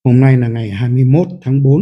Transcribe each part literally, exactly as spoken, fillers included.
Hôm nay là ngày hai mươi mốt tháng tư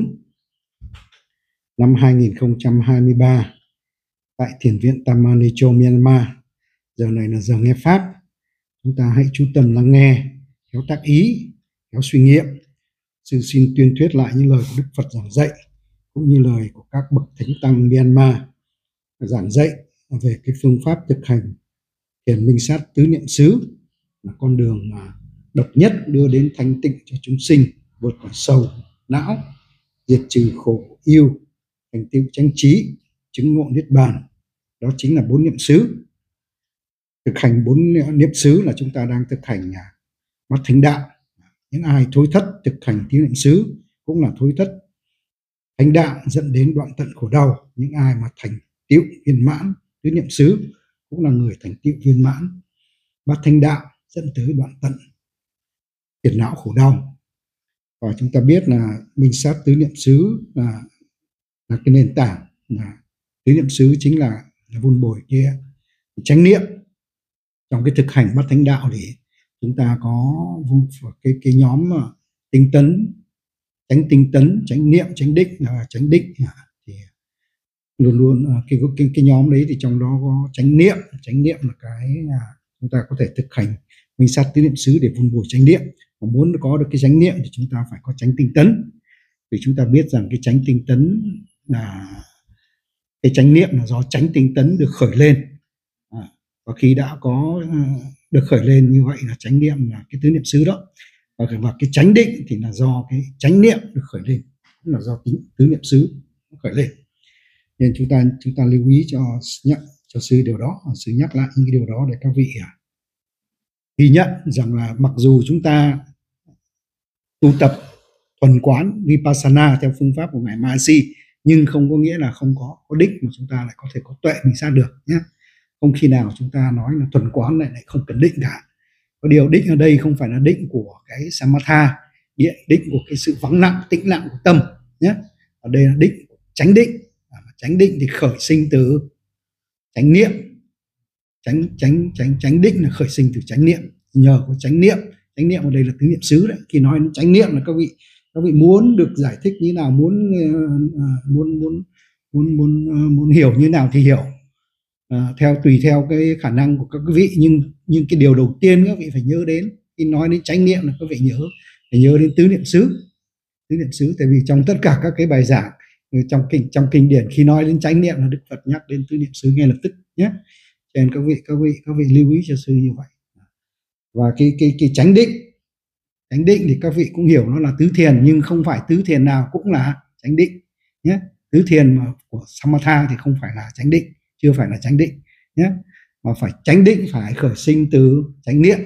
năm hai nghìn không trăm hai mươi ba tại Thiền viện Tamanicho, Myanmar. Giờ này là giờ nghe Pháp. Chúng ta hãy chú tâm lắng nghe, khéo tác ý, khéo suy nghiệm. Sư xin tuyên thuyết lại những lời của Đức Phật giảng dạy, cũng như lời của các bậc thánh tăng Myanmar giảng dạy về cái phương pháp thực hành thiền minh sát tứ niệm xứ, là con đường mà độc nhất đưa đến thanh tịnh cho chúng sinh, vượt khỏi sầu não, diệt trừ khổ yêu, thành tựu chánh trí, chứng ngộ niết bàn. Đó chính là bốn niệm xứ. Thực hành bốn niệm xứ là chúng ta đang thực hành bát thánh đạo. Những ai thối thất thực hành tứ niệm xứ cũng là thối thất thánh đạo, dẫn đến đoạn tận khổ đau. Những ai mà thành tựu viên mãn tứ niệm xứ cũng là người thành tựu viên mãn bát thánh đạo, dẫn tới đoạn tận phiền não khổ đau. Và chúng ta biết là minh sát tứ niệm xứ là, là cái nền tảng, là tứ niệm xứ chính là, là vun bồi kia chánh niệm. Trong cái thực hành bát thánh đạo thì chúng ta có cái cái nhóm tinh tấn, chánh tinh tấn, chánh niệm, chánh định, là chánh định thì luôn luôn cái, cái cái nhóm đấy thì trong đó có chánh niệm. Chánh niệm là cái chúng ta có thể thực hành minh sát tứ niệm xứ để vun bồi chánh niệm. Mà muốn có được cái chánh niệm thì chúng ta phải có chánh tinh tấn, vì chúng ta biết rằng cái chánh tinh tấn là cái chánh niệm là do chánh tinh tấn được khởi lên. À, và khi đã có được khởi lên như vậy là chánh niệm là cái tứ niệm xứ đó, và, và cái chánh định thì là do cái chánh niệm được khởi lên, cũng là do tính tứ niệm xứ khởi lên. Nên chúng ta chúng ta lưu ý cho nhắc cho sư điều đó, sư nhắc lại những cái điều đó để các vị ghi nhận rằng là mặc dù chúng ta tu tập thuần quán Vipassana theo phương pháp của ngài Mahasi, nhưng không có nghĩa là không có có định mà chúng ta lại có thể có tuệ minh sát được nhé. Không khi nào chúng ta nói là thuần quán lại lại không cần định cả. Có điều định ở đây không phải là định của cái samatha, định của cái sự vắng lặng, tĩnh lặng của tâm nhé. Ở đây là định chánh định. Chánh định thì khởi sinh từ chánh niệm. Chánh chánh chánh chánh định là khởi sinh từ chánh niệm. Nhờ có chánh niệm, chánh niệm ở đây là tứ niệm xứ đấy. Khi nói đến chánh niệm là các vị các vị muốn được giải thích như nào, muốn muốn muốn muốn muốn muốn hiểu như nào thì hiểu, à, theo tùy theo cái khả năng của các quý vị. Nhưng nhưng cái điều đầu tiên các vị phải nhớ đến khi nói đến chánh niệm là các vị nhớ phải nhớ đến tứ niệm xứ. Tứ niệm xứ, tại vì trong tất cả các cái bài giảng trong kinh trong kinh điển, khi nói đến chánh niệm là Đức Phật nhắc đến tứ niệm xứ ngay lập tức nhé. Cho nên các vị các vị các vị lưu ý cho sư như vậy. Và cái cái cái chánh định, chánh định thì các vị cũng hiểu nó là tứ thiền, nhưng không phải tứ thiền nào cũng là chánh định nhé. Tứ thiền mà của samatha thì không phải là chánh định, chưa phải là chánh định nhé, mà phải chánh định phải khởi sinh từ chánh niệm.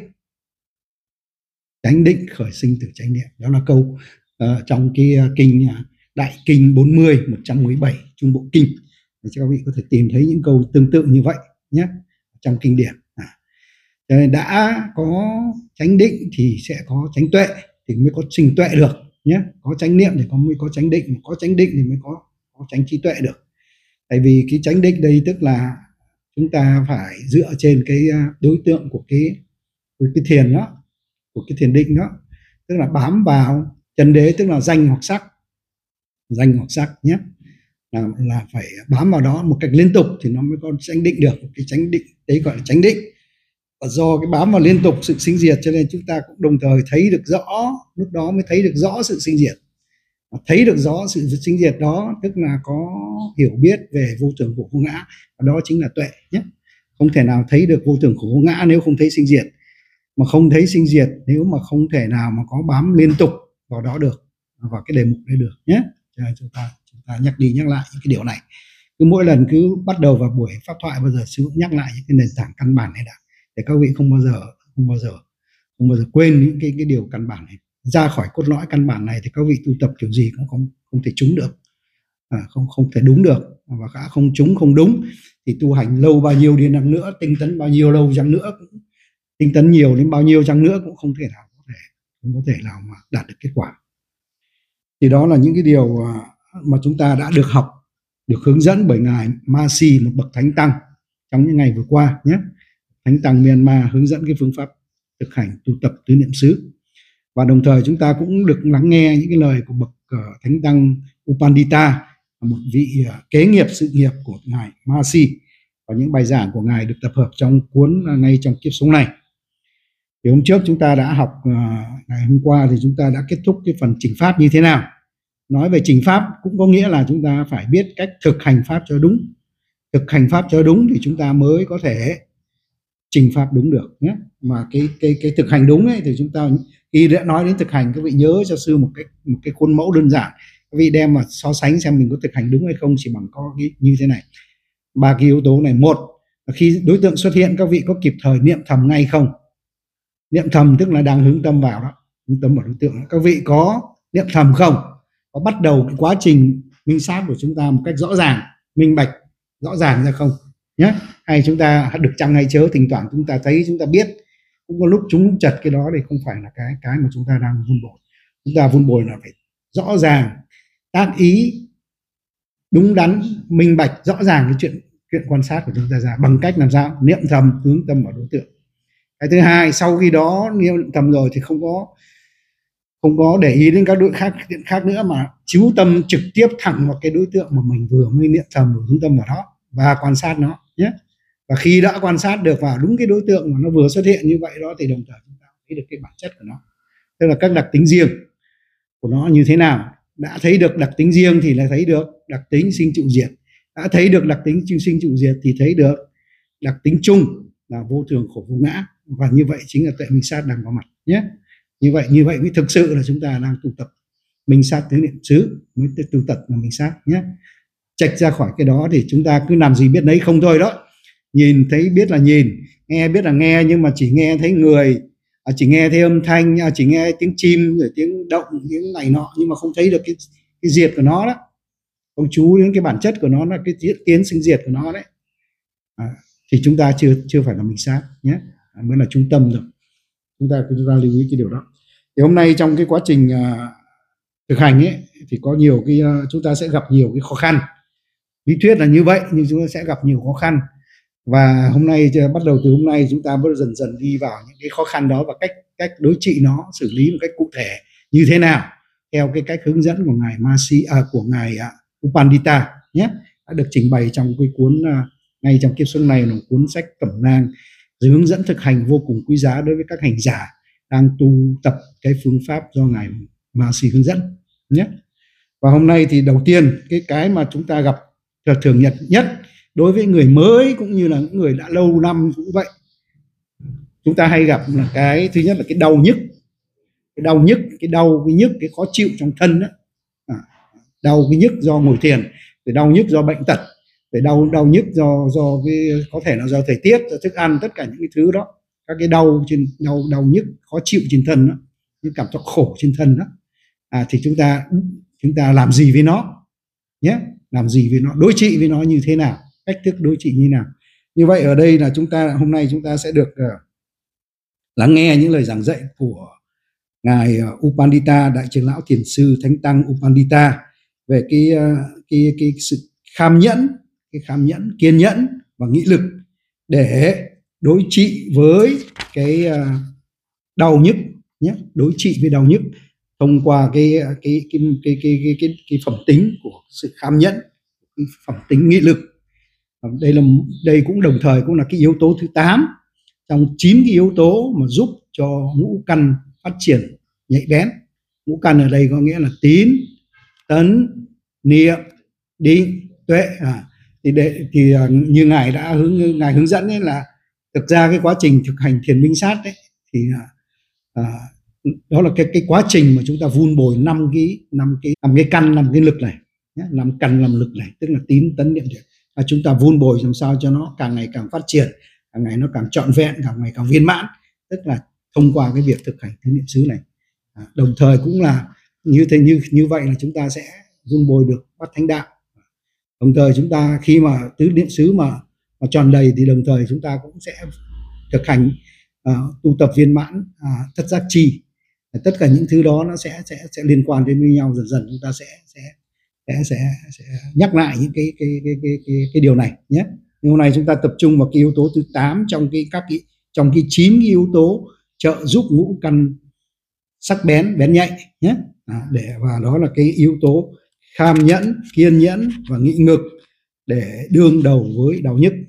Chánh định khởi sinh từ chánh niệm, đó là câu uh, trong cái uh, kinh uh, Đại kinh bốn mươi, một trăm mười bảy Trung Bộ Kinh, để cho các vị có thể tìm thấy những câu tương tự như vậy nhé trong kinh điển. À, cho nên đã có chánh định thì sẽ có chánh tuệ, thì mới có sinh tuệ được nhé. Có chánh niệm thì có mới có chánh định, có chánh định thì mới có có chánh trí tuệ được. Tại vì cái chánh định đây tức là chúng ta phải dựa trên cái đối tượng của cái của cái thiền đó, của cái thiền định đó, tức là bám vào chân đế, tức là danh hoặc sắc, danh hoặc sắc nhé, là, là phải bám vào đó một cách liên tục thì nó mới có chánh định được. Cái chánh định đấy gọi là chánh định. Và do cái bám vào liên tục sự sinh diệt, cho nên chúng ta cũng đồng thời thấy được rõ, lúc đó mới thấy được rõ sự sinh diệt. Và thấy được rõ sự sinh diệt đó tức là có hiểu biết về vô thường khổ vô ngã, và đó chính là tuệ nhé. Không thể nào thấy được vô thường khổ vô ngã nếu không thấy sinh diệt, mà không thấy sinh diệt nếu mà không thể nào mà có bám liên tục vào đó được, vào cái đề mục đấy được nhé. Cho nên chúng ta chúng ta nhắc đi nhắc lại những cái điều này, cứ mỗi lần cứ bắt đầu vào buổi pháp thoại bao giờ sư cũng nhắc lại những cái nền tảng căn bản này đã, để các vị không bao giờ không bao giờ không bao giờ quên những cái cái điều căn bản này. Ra khỏi cốt lõi căn bản này thì các vị tu tập kiểu gì cũng không không thể trúng được, à, không không thể đúng được, và cả không trúng không đúng thì tu hành lâu bao nhiêu đi chăng nữa, tinh tấn bao nhiêu lâu chăng nữa, cũng, tinh tấn nhiều đến bao nhiêu chăng nữa cũng không thể nào có thể không có thể nào mà đạt được kết quả. Thì đó là những cái điều mà chúng ta đã được học, được hướng dẫn bởi ngài Mahasi, một bậc thánh tăng trong những ngày vừa qua nhé. Thánh tăng Myanmar hướng dẫn cái phương pháp thực hành tu tập tứ niệm xứ. Và đồng thời chúng ta cũng được lắng nghe những cái lời của bậc uh, Thánh Tăng Upandita, một vị uh, kế nghiệp sự nghiệp của ngài Mahasi, và những bài giảng của ngài được tập hợp trong cuốn uh, ngay trong kiếp sống này. Thì hôm trước chúng ta đã học, uh, ngày hôm qua thì chúng ta đã kết thúc cái phần chỉnh pháp như thế nào. Nói về chỉnh pháp cũng có nghĩa là chúng ta phải biết cách thực hành pháp cho đúng. Thực hành pháp cho đúng thì chúng ta mới có thể chỉnh pháp đúng được nhé. Mà cái cái cái thực hành đúng ấy thì chúng ta khi đã nói đến thực hành, các vị nhớ cho sư một cái một cái khuôn mẫu đơn giản. Các vị đem mà so sánh xem mình có thực hành đúng hay không chỉ bằng có cái như thế này. Ba cái yếu tố này: một là khi đối tượng xuất hiện, các vị có kịp thời niệm thầm ngay không? Niệm thầm tức là đang hướng tâm vào đó, hướng tâm vào đối tượng. Các vị có niệm thầm không? Có bắt đầu cái quá trình minh sát của chúng ta một cách rõ ràng, minh bạch, rõ ràng ra không nhé? Hay chúng ta được chăng hay chớ, thỉnh thoảng chúng ta thấy, chúng ta biết, cũng có lúc chúng chật, cái đó thì không phải là cái cái mà chúng ta đang vun bồi. Chúng ta vun bồi là phải rõ ràng, tác ý, đúng đắn, minh bạch, rõ ràng cái chuyện chuyện quan sát của chúng ta ra bằng cách làm sao? Niệm thầm, hướng tâm vào đối tượng. Cái thứ hai, sau khi đó niệm thầm rồi thì không có không có để ý đến các đối khác điện khác nữa, mà chú tâm trực tiếp thẳng vào cái đối tượng mà mình vừa mới niệm thầm, vừa hướng tâm vào đó và quan sát nó nhé. Và khi đã quan sát được vào đúng cái đối tượng mà nó vừa xuất hiện như vậy đó, thì đồng thời chúng ta thấy được cái bản chất của nó, tức là các đặc tính riêng của nó như thế nào. Đã thấy được đặc tính riêng thì là thấy được đặc tính sinh trụ diệt. Đã thấy được đặc tính sinh trụ diệt thì thấy được đặc tính chung là vô thường khổ vô ngã. Và như vậy chính là tuệ minh sát đang có mặt nhé. Như vậy như vậy mới thực sự là chúng ta đang tu tập minh sát tứ niệm xứ, mới tu tập là minh sát nhé. Chạch ra khỏi cái đó thì chúng ta cứ làm gì biết nấy không thôi đó. Nhìn thấy biết là nhìn, nghe biết là nghe, nhưng mà chỉ nghe thấy người, chỉ nghe thấy âm thanh, chỉ nghe tiếng chim rồi tiếng động, tiếng này nọ, nhưng mà không thấy được cái, cái diệt của nó đó. Không chú đến cái bản chất của nó, là cái diễn tiến sinh diệt của nó đấy. À, thì chúng ta chưa chưa phải là minh sát nhé, à, mới là trung tâm rồi. Chúng ta chúng ta lưu ý cái điều đó. Thì hôm nay trong cái quá trình uh, thực hành ấy thì có nhiều cái uh, chúng ta sẽ gặp nhiều cái khó khăn. Lý thuyết là như vậy nhưng chúng ta sẽ gặp nhiều khó khăn. Và hôm nay bắt đầu từ hôm nay chúng ta bắt dần dần đi vào những cái khó khăn đó và cách cách đối trị nó, xử lý một cách cụ thể như thế nào theo cái cách hướng dẫn của ngài Mahasi, à, của ngài uh, Upandita nhé, đã được trình bày trong cái cuốn uh, ngay trong kiếp sống này, là một cuốn sách cẩm nang rồi hướng dẫn thực hành vô cùng quý giá đối với các hành giả đang tu tập cái phương pháp do ngài Mahasi hướng dẫn nhé. Và hôm nay thì đầu tiên cái cái mà chúng ta gặp là thường nhật nhất đối với người mới cũng như là những người đã lâu năm cũng vậy, chúng ta hay gặp là cái thứ nhất là cái đau nhức, cái đau nhức, cái đau cái nhức, cái khó chịu trong thân đó. À, đau cái nhức do ngồi thiền, rồi đau nhức do bệnh tật, rồi đau đau nhức do do cái có thể là do thời tiết, do thức ăn, tất cả những cái thứ đó, các cái đau trên đau đau nhức khó chịu trên thân đó, những cảm giác khổ trên thân đó. À, thì chúng ta chúng ta làm gì với nó nhé, làm gì với nó, đối trị với nó như thế nào, cách thức đối trị như nào. Như vậy ở đây là chúng ta hôm nay chúng ta sẽ được uh, lắng nghe những lời giảng dạy của ngài uh, Upandita, đại trưởng lão thiền sư Thánh Tăng Upandita về cái uh, cái cái sự kham nhẫn, cái kham nhẫn, kiên nhẫn và nghị lực để đối trị với cái uh, đau nhức nhé, đối trị với đau nhức thông qua cái cái cái cái cái cái cái, cái phẩm tính của sự kham nhẫn, cái phẩm tính nghị lực. Đây là đây cũng đồng thời cũng là cái yếu tố thứ tám trong chín cái yếu tố mà giúp cho ngũ căn phát triển nhạy bén. Ngũ căn ở đây có nghĩa là tín, tấn, niệm, định, tuệ. À, thì để, thì như ngài đã hướng ngài hướng dẫn ấy, là thực ra cái quá trình thực hành thiền minh sát đấy thì à, đó là cái cái quá trình mà chúng ta vun bồi năm cái năm cái năm cái căn, năm cái lực này, năm căn năm lực này, tức là tín, tấn, niệm, tuệ. À, chúng ta vun bồi làm sao cho nó càng ngày càng phát triển, càng ngày nó càng trọn vẹn, càng ngày càng viên mãn, tức là thông qua cái việc thực hành tứ niệm xứ này. À, đồng thời cũng là như thế như như vậy là chúng ta sẽ vun bồi được bát thánh đạo. Đồng thời chúng ta khi mà tứ niệm xứ mà, mà tròn đầy thì đồng thời chúng ta cũng sẽ thực hành uh, tu tập viên mãn uh, thất giác chi. Tất cả những thứ đó nó sẽ sẽ sẽ liên quan đến với nhau, dần dần chúng ta sẽ sẽ sẽ sẽ, sẽ nhắc lại những cái cái cái cái cái, cái điều này nhé. Nhưng hôm nay chúng ta tập trung vào cái yếu tố thứ tám trong cái các cái trong cái chín cái yếu tố trợ giúp ngũ căn sắc bén, bén nhạy nhé. À, để và đó là cái yếu tố kham nhẫn, kiên nhẫn và nghị ngực để đương đầu với đau nhức.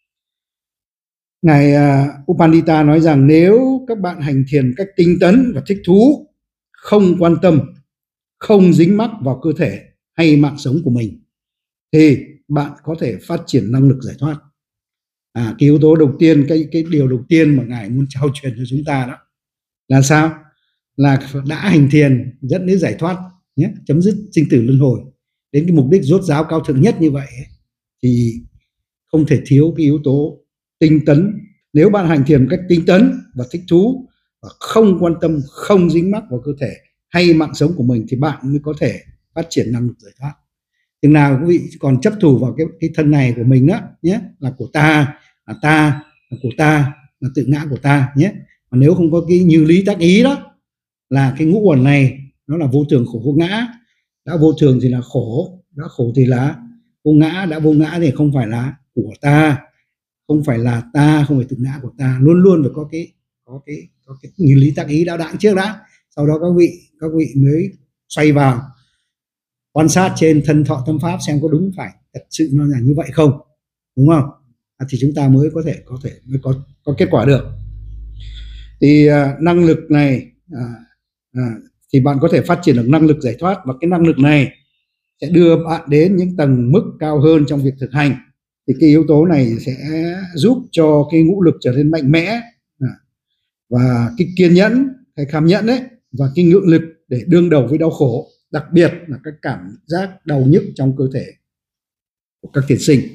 Ngài uh, Upandita nói rằng nếu các bạn hành thiền cách tinh tấn và thích thú, không quan tâm, không dính mắc vào cơ thể hay mạng sống của mình, thì bạn có thể phát triển năng lực giải thoát. À, cái yếu tố đầu tiên, cái cái điều đầu tiên mà Ngài muốn trao truyền cho chúng ta đó là sao? Là đã hành thiền dẫn đến giải thoát nhé, chấm dứt sinh tử luân hồi, đến cái mục đích rốt ráo cao thượng nhất như vậy ấy, thì không thể thiếu cái yếu tố tinh tấn. Nếu bạn hành thiền cách tinh tấn và thích thú và không quan tâm, không dính mắc vào cơ thể hay mạng sống của mình, thì bạn mới có thể phát triển năng lực giải thoát. Chừng nào quý vị còn chấp thủ vào cái, cái thân này của mình đó nhé, là của ta, là ta, là của ta, là tự ngã của ta nhé. Mà nếu không có cái như lý tác ý đó, là cái ngũ uẩn này nó là vô thường khổ vô ngã. Đã vô thường thì là khổ, đã khổ thì là vô ngã, đã vô ngã thì không phải là của ta, không phải là ta, không phải tự ngã của ta. Luôn luôn phải có cái có cái có cái như lý tác ý đạo đẳng trước đã, sau đó các vị các vị mới xoay vào quan sát trên thân thọ tâm pháp xem có đúng phải thật sự nó là như vậy không, đúng không? À, thì chúng ta mới có thể có thể mới có có kết quả được. Thì à, năng lực này à, à, thì bạn có thể phát triển được năng lực giải thoát, và cái năng lực này sẽ đưa bạn đến những tầng mức cao hơn trong việc thực hành. Thì cái yếu tố này sẽ giúp cho cái ngũ lực trở nên mạnh mẽ, à, và cái kiên nhẫn hay kham nhẫn đấy, và cái ngự lực để đương đầu với đau khổ, đặc biệt là các cảm giác đau nhức trong cơ thể của các thiền sinh.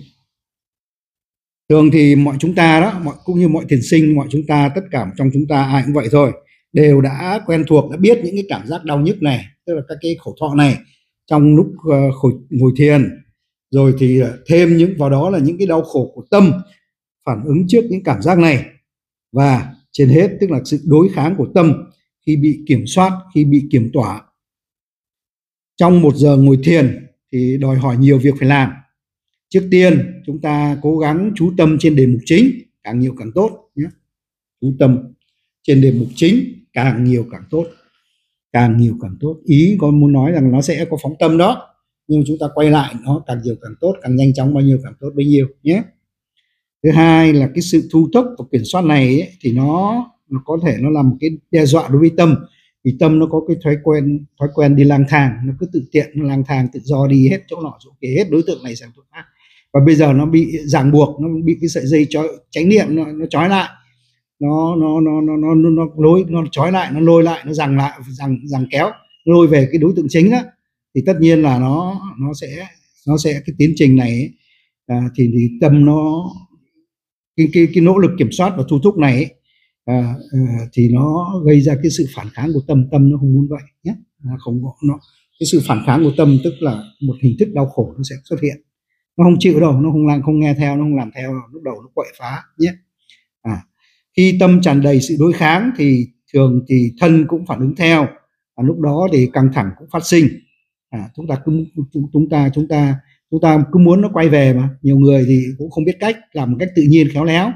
Thường thì mọi chúng ta đó, mọi cũng như mọi thiền sinh, mọi chúng ta, tất cả trong chúng ta ai cũng vậy thôi, đều đã quen thuộc, đã biết những cái cảm giác đau nhức này, tức là các cái khổ thọ này trong lúc uh, ngồi thiền. Rồi thì thêm những vào đó là những cái đau khổ của tâm phản ứng trước những cảm giác này, và trên hết tức là sự đối kháng của tâm khi bị kiểm soát, khi bị kiểm tỏa. Trong một giờ ngồi thiền thì đòi hỏi nhiều việc phải làm. Trước tiên chúng ta cố gắng chú tâm trên đề mục chính, càng nhiều càng tốt nhé. Chú tâm trên đề mục chính, càng nhiều càng tốt, càng nhiều càng tốt. Ý con muốn nói rằng nó sẽ có phóng tâm đó, nhưng chúng ta quay lại nó càng nhiều càng tốt, càng nhanh chóng bao nhiêu càng tốt bấy nhiêu nhé. Thứ hai là cái sự thu thúc và kiểm soát này ấy, thì nó nó có thể nó là một cái đe dọa đối với tâm, vì tâm nó có cái thói quen thói quen đi lang thang, nó cứ tự tiện nó lang thang tự do đi hết chỗ nọ chỗ kia, hết đối tượng này sang chỗ khác, và bây giờ nó bị ràng buộc, nó bị cái sợi dây trói chánh niệm nó, nó trói lại, nó nó nó nó nó nó, nó lôi nó trói lại, nó lôi lại, nó giằng lại, giằng giằng kéo lôi về cái đối tượng chính á, thì tất nhiên là nó nó sẽ nó sẽ cái tiến trình này ấy, à, thì, thì tâm nó cái, cái cái nỗ lực kiểm soát và thu thúc này ấy, à, à, thì nó gây ra cái sự phản kháng của tâm. Tâm nó không muốn vậy nhé, à, không có nó cái sự phản kháng của tâm tức là một hình thức đau khổ nó sẽ xuất hiện, nó không chịu đâu, nó không làm, không nghe theo, nó không làm theo, lúc đầu nó quậy phá nhé. À, khi tâm tràn đầy sự đối kháng thì thường thì thân cũng phản ứng theo, và lúc đó thì căng thẳng cũng phát sinh. À, chúng ta cứ chúng ta chúng ta chúng ta cứ muốn nó quay về, mà nhiều người thì cũng không biết cách làm một cách tự nhiên khéo léo,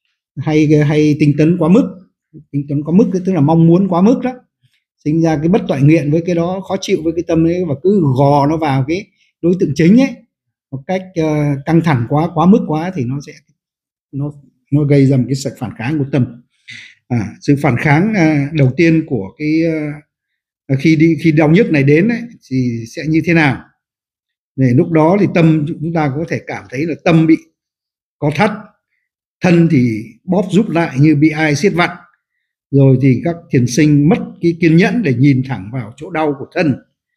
hay hay tinh tấn quá mức. Tinh tấn quá mức tức là mong muốn quá mức đó, sinh ra cái bất toại nguyện với cái đó, khó chịu với cái tâm ấy, và cứ gò nó vào cái đối tượng chính ấy một cách uh, căng thẳng quá quá mức quá, thì nó sẽ nó nó gây ra một cái sự phản kháng của tâm. À, sự phản kháng uh, đầu tiên của cái uh, khi đi khi đau nhức này đến ấy, thì sẽ như thế nào? Để lúc đó thì tâm chúng ta có thể cảm thấy là tâm bị có thắt, thân thì bóp rút lại như bị ai siết vặn, rồi thì các thiền sinh mất cái kiên nhẫn để nhìn thẳng vào chỗ đau của thân,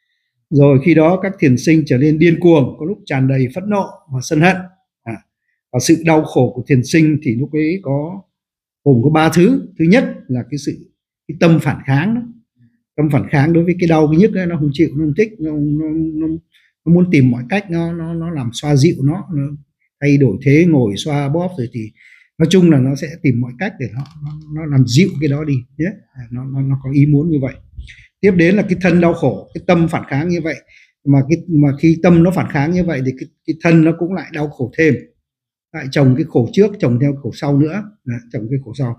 rồi khi đó các thiền sinh trở nên điên cuồng, có lúc tràn đầy phẫn nộ và sân hận. À, và sự đau khổ của thiền sinh thì lúc ấy có gồm có ba thứ. Thứ nhất là cái sự cái tâm phản kháng đó. Tâm phản kháng đối với cái đau cái nhức ấy, nó không chịu, nó không thích, nó, nó, nó, nó muốn tìm mọi cách nó nó nó làm xoa dịu nó, nó thay đổi thế ngồi xoa bóp, rồi thì nói chung là nó sẽ tìm mọi cách để nó nó, nó làm dịu cái đó đi nhé. Nó, nó nó có ý muốn như vậy. Tiếp đến là cái thân đau khổ, cái tâm phản kháng như vậy, mà cái mà khi tâm nó phản kháng như vậy thì cái, cái thân nó cũng lại đau khổ thêm, lại chồng cái khổ trước chồng theo khổ sau nữa, chồng cái khổ sau.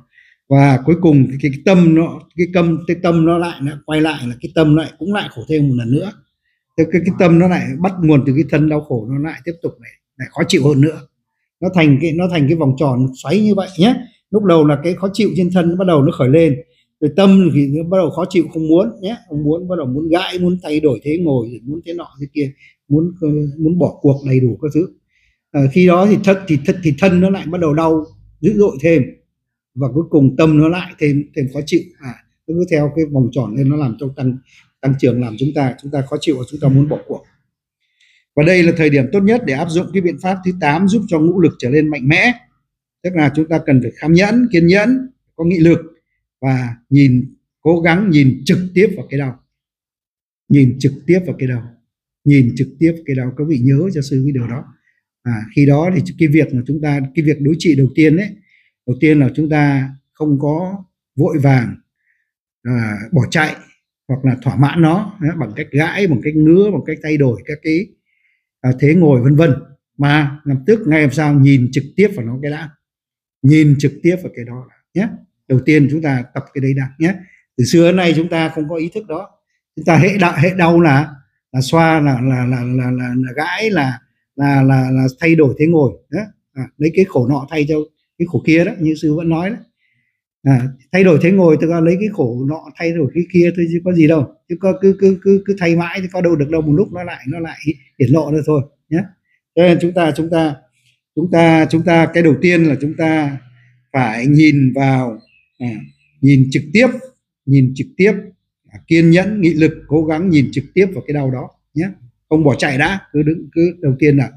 Và cuối cùng cái, cái tâm nó cái tâm cái tâm nó lại nó quay lại là cái tâm lại cũng lại khổ thêm một lần nữa. Cái, cái, cái tâm nó lại bắt nguồn từ cái thân đau khổ, nó lại tiếp tục lại, lại khó chịu hơn nữa. Nó thành cái nó thành cái vòng tròn xoáy như vậy nhé. Lúc đầu là cái khó chịu trên thân nó bắt đầu nó khởi lên, rồi tâm thì nó bắt đầu khó chịu, không muốn nhé, không muốn, bắt đầu muốn gãi, muốn thay đổi thế ngồi, rồi muốn thế nọ thế kia, muốn muốn bỏ cuộc đầy đủ các thứ. À, khi đó thì thân thì thân, thì thân nó lại bắt đầu đau dữ dội thêm, và cuối cùng tâm nó lại thêm thêm khó chịu. À, nó cứ theo cái vòng tròn lên, nó làm cho tăng tăng trưởng, làm chúng ta chúng ta khó chịu và chúng ta muốn bỏ cuộc. Và đây là thời điểm tốt nhất để áp dụng cái biện pháp thứ tám, giúp cho ngũ lực trở nên mạnh mẽ. Tức là chúng ta cần phải kham nhẫn, kiên nhẫn, có nghị lực, và nhìn cố gắng nhìn trực tiếp vào cái đau, nhìn trực tiếp vào cái đau, nhìn trực tiếp cái đau. Các vị nhớ cho sư cái điều đó. À, khi đó thì cái việc mà chúng ta cái việc đối trị đầu tiên đấy, đầu tiên là chúng ta không có vội vàng à, bỏ chạy hoặc là thỏa mãn nó bằng cách gãi, bằng cách ngứa, bằng cách thay đổi các cái à, thế ngồi vân vân, mà lập tức ngay làm sao nhìn trực tiếp vào nó cái đã, nhìn trực tiếp vào cái đó nhé. Đầu tiên chúng ta tập cái đấy đã nhé. Từ xưa đến nay chúng ta không có ý thức đó, chúng ta hệ đau hệ đau là là xoa, là là là là, là, là gãi, là là là là thay đổi thế ngồi đó. À, lấy cái khổ nọ thay cho cái khổ kia đó, như sư vẫn nói đó. À, thay đổi thế ngồi tức là lấy cái khổ nọ thay đổi cái kia thôi, chứ có gì đâu, chứ có cứ cứ cứ cứ thay mãi thì có đâu được đâu, một lúc nó lại nó lại hiển lộ ra thôi nhé. Cho nên chúng ta chúng ta chúng ta chúng ta cái đầu tiên là chúng ta phải nhìn vào, à, nhìn trực tiếp, nhìn trực tiếp, à, kiên nhẫn, nghị lực, cố gắng nhìn trực tiếp vào cái đau đó nhé, không bỏ chạy đã, cứ đứng cứ đầu tiên là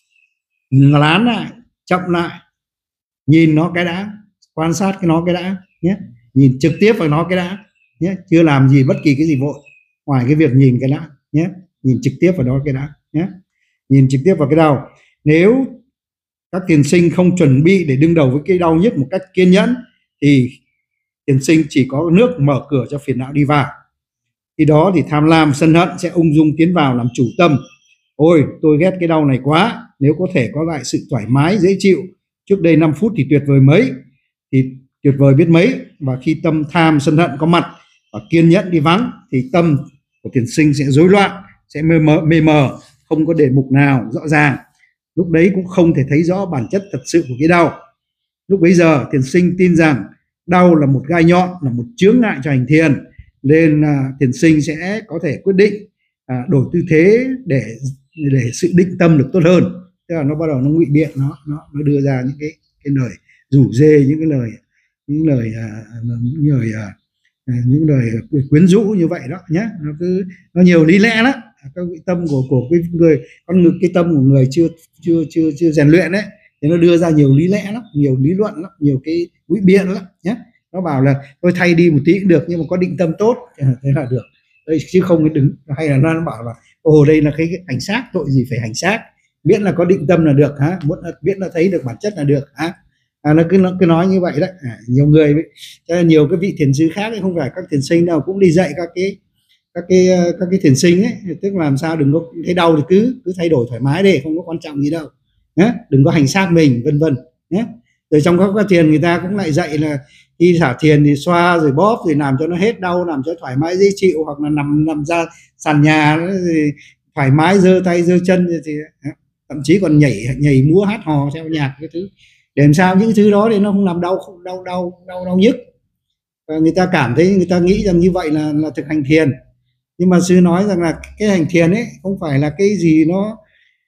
lán lại, chậm lại, nhìn nó cái đã, quan sát cái nó cái đã nhé, nhìn trực tiếp vào nó cái đã nhé, chưa làm gì bất kỳ cái gì vội ngoài cái việc nhìn cái đã nhé, nhìn trực tiếp vào đó cái đã nhé, nhìn trực tiếp vào cái đau. Nếu các thiền sinh không chuẩn bị để đương đầu với cái đau nhức một cách kiên nhẫn thì thiền sinh chỉ có nước mở cửa cho phiền não đi vào. Khi đó thì tham lam, sân hận sẽ ung dung tiến vào làm chủ tâm. Ôi, tôi ghét cái đau này quá, nếu có thể có lại sự thoải mái dễ chịu trước đây năm phút thì tuyệt vời mấy, thì tuyệt vời biết mấy. Và khi tâm tham sân hận có mặt và kiên nhẫn đi vắng thì tâm của thiền sinh sẽ rối loạn, sẽ mê mờ, mê mờ, không có đề mục nào rõ ràng. Lúc đấy cũng không thể thấy rõ bản chất thật sự của cái đau. Lúc bấy giờ thiền sinh tin rằng đau là một gai nhọn, là một chướng ngại cho hành thiền, nên à, thiền sinh sẽ có thể quyết định à, đổi tư thế để để sự định tâm được tốt hơn. Tức là nó bắt đầu nó ngụy biện, nó nó nó đưa ra những cái cái lời rủ rê, những cái lời những lời à, những lời à, những lời quyến rũ như vậy đó nhé. Nó cứ nó nhiều lý lẽ lắm. Các vị tâm của của cái người con người, cái tâm của người chưa chưa chưa chưa rèn luyện đấy, thì nó đưa ra nhiều lý lẽ lắm, nhiều lý luận lắm, nhiều cái ngụy biện lắm nhé. Nó bảo là tôi thay đi một tí cũng được, nhưng mà có định tâm tốt thế là được đấy, chứ không đứng. Hay là nó bảo là ồ đây là cái, cái hành xác, tội gì phải hành xác, miễn là có định tâm là được hả, muốn miễn là thấy được bản chất là được hả. À, nó cứ nó cứ nói như vậy đấy. À, nhiều người nhiều cái vị thiền sư khác ấy, không phải các thiền sinh nào cũng đi dạy các cái các cái các cái thiền sinh ấy, tức là làm sao đừng có thấy đau thì cứ cứ thay đổi thoải mái đi, không có quan trọng gì đâu nhé, đừng có hành xác mình vân vân nhé. Rồi trong các các thiền người ta cũng lại dạy là khi thả thiền thì xoa rồi bóp rồi làm cho nó hết đau, làm cho thoải mái dễ chịu, hoặc là nằm nằm ra sàn nhà thì thoải mái, giơ tay giơ chân thì thậm chí còn nhảy nhảy múa hát hò theo nhạc cái thứ, để làm sao những thứ đó thì nó không làm đau không đau đau đau đau nhức. Và người ta cảm thấy, người ta nghĩ rằng như vậy là là thực hành thiền. Nhưng mà sư nói rằng là cái hành thiền ấy không phải là cái gì nó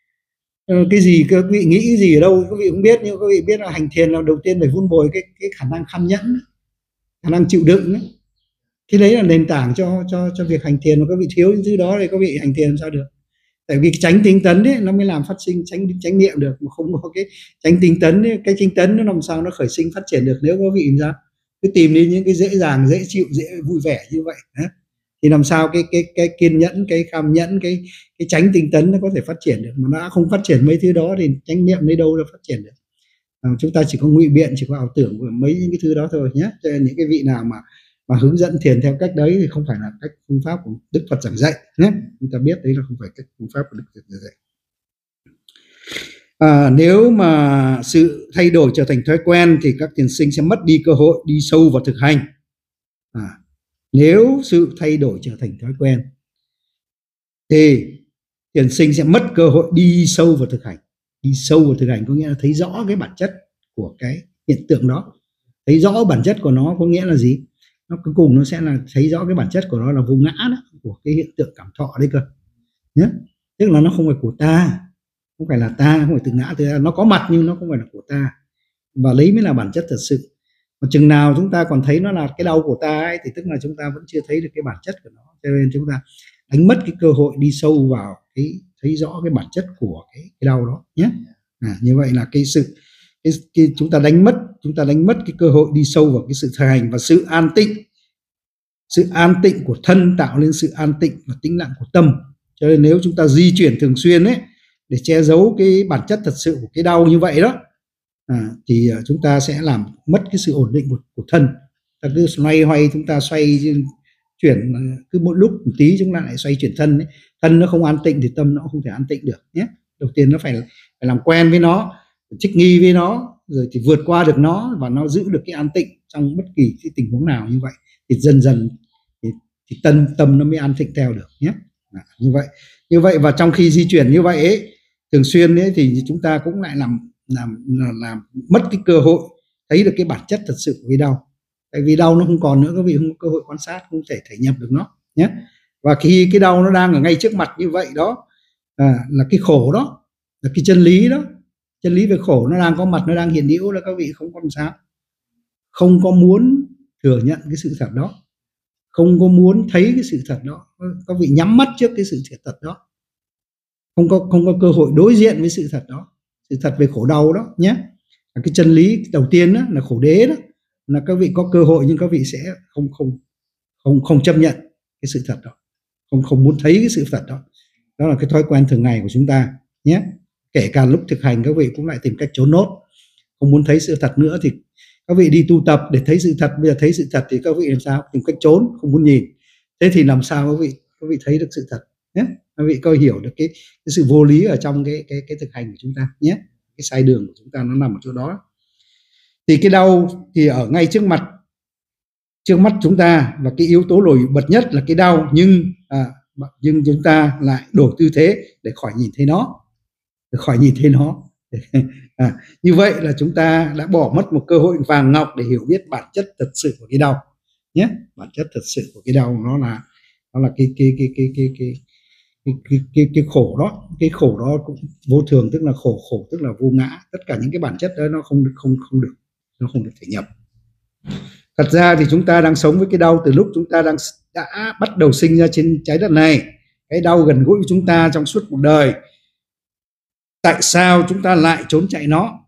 cái gì các vị nghĩ cái gì ở đâu các vị không biết, nhưng các vị biết là hành thiền là đầu tiên phải vun bồi cái cái khả năng kham nhẫn, khả năng chịu đựng ấy. Cái đấy là nền tảng cho cho cho việc hành thiền, mà các vị thiếu những thứ đó thì các vị hành thiền làm sao được. Tại vì tránh tinh tấn ấy nó mới làm phát sinh tránh tránh niệm được, mà không có cái tránh tinh tấn ấy, cái tinh tấn nó làm sao nó khởi sinh phát triển được nếu các vị làm sao cứ tìm đi những cái dễ dàng, dễ chịu, dễ vui vẻ như vậy ấy, thì làm sao cái cái cái kiên nhẫn, cái kham nhẫn, cái cái tránh tinh tấn nó có thể phát triển được. Mà nó không phát triển mấy thứ đó thì chánh niệm lấy đâu nó phát triển được. À, chúng ta chỉ có ngụy biện, chỉ có ảo tưởng của mấy những cái thứ đó thôi nhé. Cho nên những cái vị nào mà mà hướng dẫn thiền theo cách đấy thì không phải là cách phương pháp của Đức Phật giảng dạy nhé. Chúng ta biết đấy là không phải cách phương pháp của Đức Phật giảng dạy. À, nếu mà sự thay đổi trở thành thói quen thì các thiền sinh sẽ mất đi cơ hội đi sâu vào thực hành. À, nếu sự thay đổi trở thành thói quen thì thiền sinh sẽ mất cơ hội đi sâu vào thực hành. Đi sâu vào thực hành có nghĩa là thấy rõ cái bản chất của cái hiện tượng đó. Thấy rõ bản chất của nó có nghĩa là gì? Nó cuối cùng nó sẽ là thấy rõ cái bản chất của nó là vô ngã đó, của cái hiện tượng cảm thọ đấy cơ nhé. Tức là nó không phải của ta, không phải là ta, không phải từ ngã, từ nó có mặt nhưng nó không phải là của ta, và lấy mới là bản chất thật sự. Mà chừng nào chúng ta còn thấy nó là cái đau của ta ấy, thì tức là chúng ta vẫn chưa thấy được cái bản chất của nó, cho nên chúng ta đánh mất cái cơ hội đi sâu vào cái thấy rõ cái bản chất của cái, cái đau đó nhé. À, như vậy là cái sự cái, cái, chúng ta đánh mất chúng ta đánh mất cái cơ hội đi sâu vào cái sự thực hành và sự an tịnh. Sự an tịnh của thân tạo nên sự an tịnh và tĩnh lặng của tâm. Cho nên nếu chúng ta di chuyển thường xuyên ấy để che giấu cái bản chất thật sự của cái đau như vậy đó, à, thì chúng ta sẽ làm mất cái sự ổn định của, của thân. Ta cứ xoay hoay, chúng ta xoay chuyển cứ một lúc một tí chúng ta lại xoay chuyển thân ấy. Thân nó không an tịnh thì tâm nó không thể an tịnh được nhé. Đầu tiên nó phải, phải làm quen với nó, thích nghi với nó, rồi thì vượt qua được nó và nó giữ được cái an tịnh trong bất kỳ cái tình huống nào như vậy thì dần dần thì, thì tâm tâm nó mới an tịnh theo được nhé. À, như vậy như vậy và trong khi di chuyển như vậy ấy, thường xuyên ấy, thì chúng ta cũng lại làm làm làm, làm mất cái cơ hội thấy được cái bản chất thật sự của cái đau. Tại vì đau nó không còn nữa, các vị không có cơ hội quan sát, không thể thể nhập được nó nhé. Và khi cái đau nó đang ở ngay trước mặt như vậy đó, à, là cái khổ đó, là cái chân lý đó, chân lý về khổ nó đang có mặt, nó đang hiện hữu, là các vị không có làm sao, không có muốn thừa nhận cái sự thật đó, không có muốn thấy cái sự thật đó, các vị nhắm mắt trước cái sự thật đó, không có không có cơ hội đối diện với sự thật đó, sự thật về khổ đau đó nhé. Cái chân lý đầu tiên đó là khổ đế đó, là các vị có cơ hội nhưng các vị sẽ không không không không chấp nhận cái sự thật đó, không không muốn thấy cái sự thật đó. Đó là cái thói quen thường ngày của chúng ta nhé. Kể cả lúc thực hành các vị cũng lại tìm cách trốn nốt, không muốn thấy sự thật nữa. Thì các vị đi tu tập để thấy sự thật, bây giờ thấy sự thật thì các vị làm sao? Tìm cách trốn, không muốn nhìn. Thế thì làm sao các vị các vị thấy được sự thật nhé? Các vị coi hiểu được cái, cái sự vô lý ở trong cái cái cái thực hành của chúng ta nhé. Cái sai đường của chúng ta nó nằm ở chỗ đó. Thì cái đau thì ở ngay trước mặt trước mắt chúng ta, và cái yếu tố nổi bật nhất là cái đau, nhưng à, nhưng chúng ta lại đổi tư thế để khỏi nhìn thấy nó, để khỏi nhìn thấy nó. À, như vậy là chúng ta đã bỏ mất một cơ hội vàng ngọc để hiểu biết bản chất thật sự của cái đau nhé. Bản chất thật sự của cái đau nó là nó là cái cái cái cái cái cái cái cái, cái, cái khổ đó. Cái khổ đó cũng vô thường, tức là khổ khổ tức là vô ngã. Tất cả những cái bản chất đó nó không được không không được nó không được thể nhập. Thật ra thì chúng ta đang sống với cái đau từ lúc chúng ta đang đã bắt đầu sinh ra trên trái đất này. Cái đau gần gũi với chúng ta trong suốt cuộc đời. Tại sao chúng ta lại trốn chạy nó?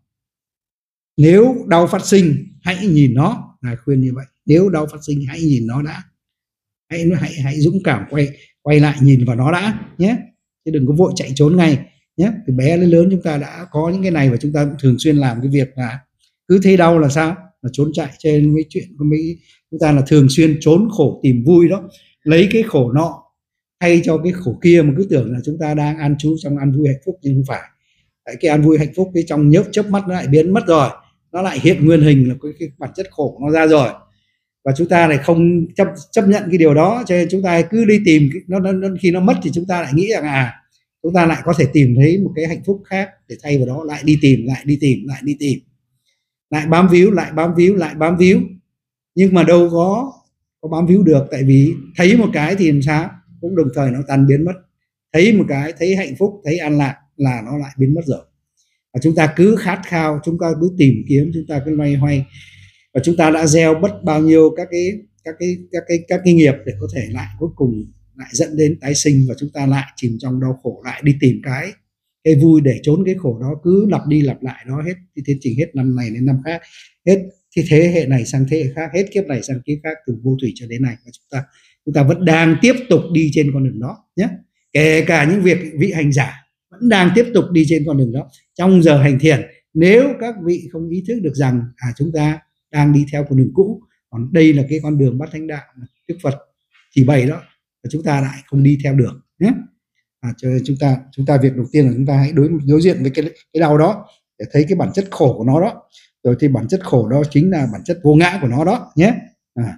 Nếu đau phát sinh, hãy nhìn nó. Ngài khuyên như vậy. Nếu đau phát sinh, hãy nhìn nó đã. Hãy hãy hãy dũng cảm quay quay lại nhìn vào nó đã nhé. Chứ đừng có vội chạy trốn ngay nhé. Từ bé đến lớn chúng ta đã có những cái này và chúng ta cũng thường xuyên làm cái việc là cứ thấy đau là sao? Là trốn chạy. Trên mấy chuyện của mấy chúng ta là thường xuyên trốn khổ tìm vui đó, lấy cái khổ nọ thay cho cái khổ kia, mà cứ tưởng là chúng ta đang an trú trong an vui hạnh phúc, nhưng không phải. Tại cái an vui hạnh phúc cái trong nhớp chớp mắt nó lại biến mất rồi, nó lại hiện nguyên hình là cái, cái bản chất khổ nó ra rồi, và chúng ta lại không chấp chấp nhận cái điều đó, cho nên chúng ta cứ đi tìm nó, nó, nó khi nó mất thì chúng ta lại nghĩ rằng à chúng ta lại có thể tìm thấy một cái hạnh phúc khác để thay vào đó, lại đi tìm lại đi tìm lại đi tìm lại bám víu lại bám víu lại bám víu, nhưng mà đâu có có bám víu được. Tại vì thấy một cái thì làm sao cũng đồng thời nó tan biến mất, thấy một cái thấy hạnh phúc thấy an lạc là nó lại biến mất rồi. Và chúng ta cứ khát khao, chúng ta cứ tìm kiếm, chúng ta cứ loay hoay, và chúng ta đã gieo bất bao nhiêu các cái các cái các cái các cái nghiệp để có thể lại cuối cùng lại dẫn đến tái sinh, và chúng ta lại chìm trong đau khổ, lại đi tìm cái cái vui để trốn cái khổ đó, cứ lặp đi lặp lại nó hết cái tiến trình, hết năm này đến năm khác, hết cái thế hệ này sang thế hệ khác, hết kiếp này sang kiếp khác, từ vô thủy cho đến này, và chúng ta chúng ta vẫn đang tiếp tục đi trên con đường đó nhé. Kể cả những việc vị hành giả vẫn đang tiếp tục đi trên con đường đó trong giờ hành thiền. Nếu các vị không ý thức được rằng à chúng ta đang đi theo con đường cũ, còn đây là cái con đường bát thánh đạo Đức Phật chỉ bày đó, và chúng ta lại không đi theo được nhé. À, cho nên chúng ta chúng ta việc đầu tiên là chúng ta hãy đối đối diện với cái cái đau đó để thấy cái bản chất khổ của nó đó, rồi thì bản chất khổ đó chính là bản chất vô ngã của nó đó nhé. À.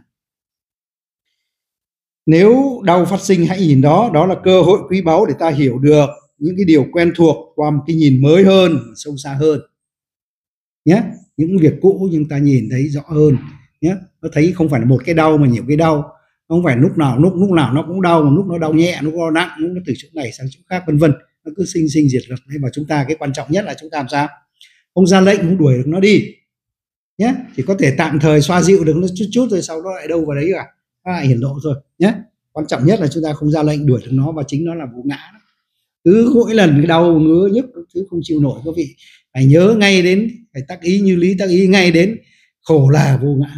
Nếu đau phát sinh hãy nhìn đó, đó là cơ hội quý báu để ta hiểu được những cái điều quen thuộc qua một cái nhìn mới hơn, sâu xa hơn nhé. Những việc cũ nhưng ta nhìn thấy rõ hơn nhé. Nó thấy không phải là một cái đau mà nhiều cái đau, không phải lúc nào lúc lúc nào nó cũng đau, mà lúc nó đau nhẹ, lúc nó nặng, lúc nó từ chỗ này sang chỗ khác vân vân, nó cứ sinh sinh diệt diệt. Nhưng mà chúng ta cái quan trọng nhất là chúng ta làm sao không ra lệnh, không đuổi được nó đi nhé, chỉ có thể tạm thời xoa dịu được nó chút chút rồi sau đó lại đâu vào đấy cả lại hiển lộ thôi nhé. Quan trọng nhất là chúng ta không ra lệnh đuổi được nó, và chính nó là vô ngã đó. Cứ mỗi lần cái đau ngứa nhức thứ không chịu nổi, quý vị phải nhớ ngay đến, phải tác ý như lý tác ý ngay đến khổ là vô ngã.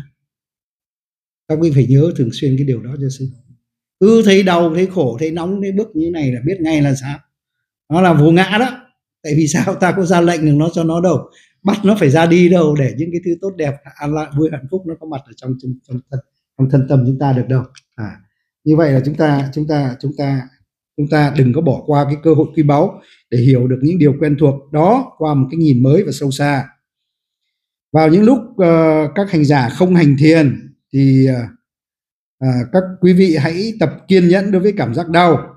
Các vị phải nhớ thường xuyên cái điều đó cho sư. Cứ thấy đau, thấy khổ, thấy nóng, thấy bức như này là biết ngay là sao, nó là vô ngã đó. Tại vì sao ta có ra lệnh được nó cho nó đâu, bắt nó phải ra đi đâu để những cái thứ tốt đẹp, an lạc, vui, hạnh phúc nó có mặt ở trong trong trong thân, trong thân tâm chúng ta được đâu. À, như vậy là chúng ta chúng ta chúng ta chúng ta đừng có bỏ qua cái cơ hội quý báu để hiểu được những điều quen thuộc đó qua một cái nhìn mới và sâu xa. Vào những lúc uh, các hành giả không hành thiền thì uh, uh, các quý vị hãy tập kiên nhẫn đối với cảm giác đau,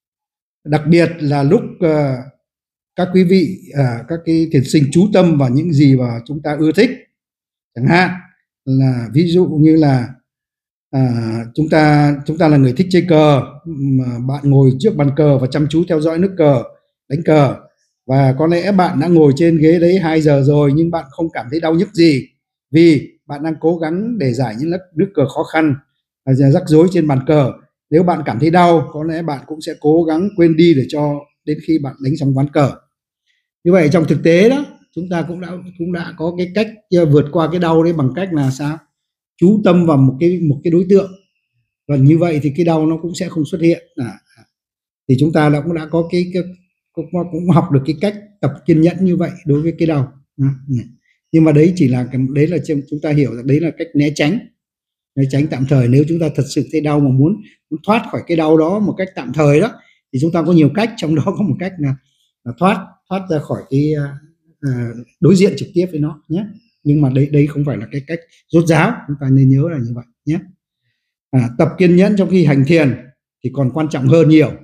đặc biệt là lúc uh, các quý vị uh, các cái thiền sinh chú tâm vào những gì mà chúng ta ưa thích, chẳng hạn là ví dụ như là À, chúng ta chúng ta là người thích chơi cờ, mà bạn ngồi trước bàn cờ và chăm chú theo dõi nước cờ, đánh cờ, và có lẽ bạn đã ngồi trên ghế đấy hai giờ rồi nhưng bạn không cảm thấy đau nhức gì, vì bạn đang cố gắng để giải những nước cờ khó khăn, rắc rối trên bàn cờ. Nếu bạn cảm thấy đau, có lẽ bạn cũng sẽ cố gắng quên đi để cho đến khi bạn đánh xong ván cờ. Như vậy trong thực tế đó, chúng ta cũng đã cũng đã có cái cách vượt qua cái đau đấy bằng cách là sao? Chú tâm vào một cái một cái đối tượng, và như vậy thì cái đau nó cũng sẽ không xuất hiện. À, thì chúng ta đã cũng đã có cái, cái cũng, cũng học được cái cách tập kiên nhẫn như vậy đối với cái đau. À, nhưng mà đấy chỉ là cái, đấy là chúng ta hiểu rằng đấy là cách né tránh, né tránh tạm thời. Nếu chúng ta thật sự thấy đau mà muốn, muốn thoát khỏi cái đau đó một cách tạm thời đó, thì chúng ta có nhiều cách, trong đó có một cách là, là thoát thoát ra khỏi cái uh, đối diện trực tiếp với nó nhé. Nhưng mà đây đây không phải là cái cách rốt ráo, chúng ta nên nhớ là như vậy nhé. À, tập kiên nhẫn trong khi hành thiền thì còn quan trọng hơn nhiều.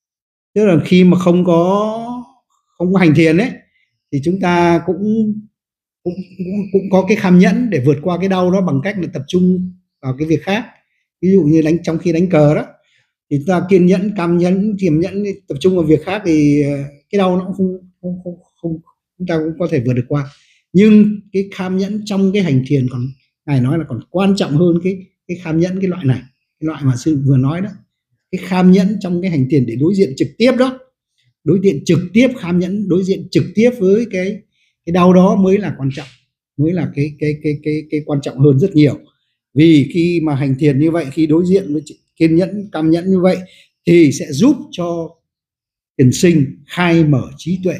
Tức là khi mà không có không có hành thiền ấy thì chúng ta cũng cũng cũng, cũng có cái kham nhẫn để vượt qua cái đau đó bằng cách là tập trung vào cái việc khác. Ví dụ như đánh trong khi đánh cờ đó thì chúng ta kiên nhẫn, cam nhẫn, kiềm nhẫn, tập trung vào việc khác thì cái đau nó cũng không không không, không chúng ta cũng có thể vượt được qua. Nhưng cái kham nhẫn trong cái hành thiền còn ngài nói là còn quan trọng hơn cái cái kham nhẫn cái loại này, cái loại mà sư vừa nói đó. Cái kham nhẫn trong cái hành thiền để đối diện trực tiếp đó, đối diện trực tiếp, kham nhẫn đối diện trực tiếp với cái cái đau đó mới là quan trọng, mới là cái cái cái cái cái quan trọng hơn rất nhiều. Vì khi mà hành thiền như vậy, khi đối diện với kiên nhẫn, cam nhẫn như vậy thì sẽ giúp cho thiền sinh khai mở trí tuệ,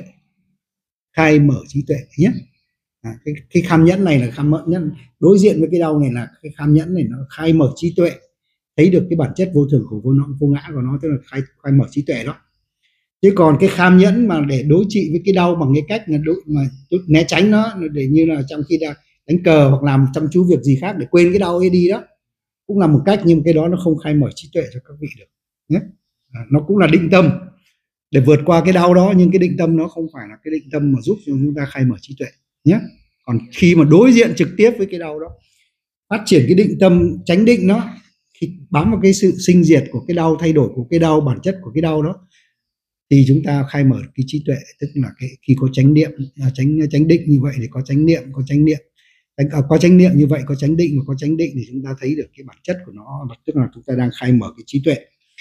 khai mở trí tuệ nhé. À, cái, cái kham nhẫn này là kham nhẫn đối diện với cái đau này, là cái kham nhẫn này nó khai mở trí tuệ, thấy được cái bản chất vô thường của vô, vô ngã của nó, tức là khai, khai mở trí tuệ đó. Chứ còn cái kham nhẫn mà để đối trị với cái đau bằng cái cách là đối, mà né tránh nó, để như là trong khi đánh cờ hoặc làm chăm chú việc gì khác để quên cái đau ấy đi đó, cũng là một cách, nhưng cái đó nó không khai mở trí tuệ cho các vị được nhé. À, nó cũng là định tâm để vượt qua cái đau đó, nhưng cái định tâm nó không phải là cái định tâm mà giúp cho chúng ta khai mở trí tuệ nhé. Còn khi mà đối diện trực tiếp với cái đau đó, phát triển cái định tâm chánh định, nó khi bám vào cái sự sinh diệt của cái đau, thay đổi của cái đau, bản chất của cái đau đó, thì chúng ta khai mở cái trí tuệ. Tức là cái khi có chánh niệm, chánh chánh định như vậy thì có chánh niệm, có chánh niệm có chánh niệm như vậy, có chánh định, và có chánh định thì chúng ta thấy được cái bản chất của nó, tức là chúng ta đang khai mở cái trí tuệ.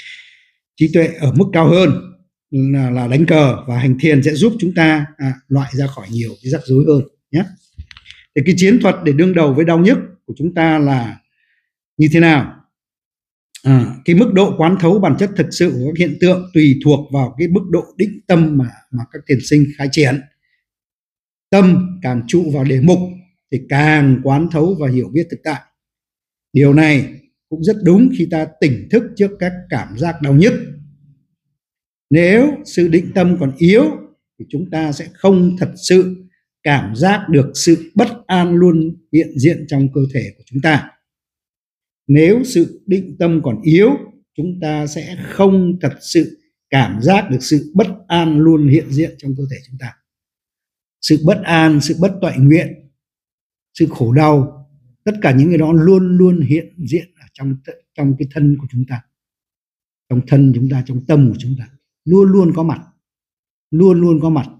Trí tuệ ở mức cao hơn là, là đánh cờ, và hành thiền sẽ giúp chúng ta à, loại ra khỏi nhiều cái rắc rối hơn nhé. Thì cái chiến thuật để đương đầu với đau nhức của chúng ta là như thế nào? À, cái mức độ quán thấu bản chất thực sự của các hiện tượng tùy thuộc vào cái mức độ định tâm mà mà các thiền sinh khai triển. Tâm càng trụ vào đề mục thì càng quán thấu và hiểu biết thực tại. Điều này cũng rất đúng khi ta tỉnh thức trước các cảm giác đau nhức. Nếu sự định tâm còn yếu thì chúng ta sẽ không thật sự cảm giác được sự bất an luôn hiện diện trong cơ thể của chúng ta. Nếu sự định tâm còn yếu, chúng ta sẽ không thật sự cảm giác được sự bất an luôn hiện diện trong cơ thể chúng ta. Sự bất an, sự bất toại nguyện, sự khổ đau, tất cả những cái đó luôn luôn hiện diện ở trong trong cái thân của chúng ta, trong thân chúng ta, trong tâm của chúng ta, luôn luôn có mặt, luôn luôn có mặt.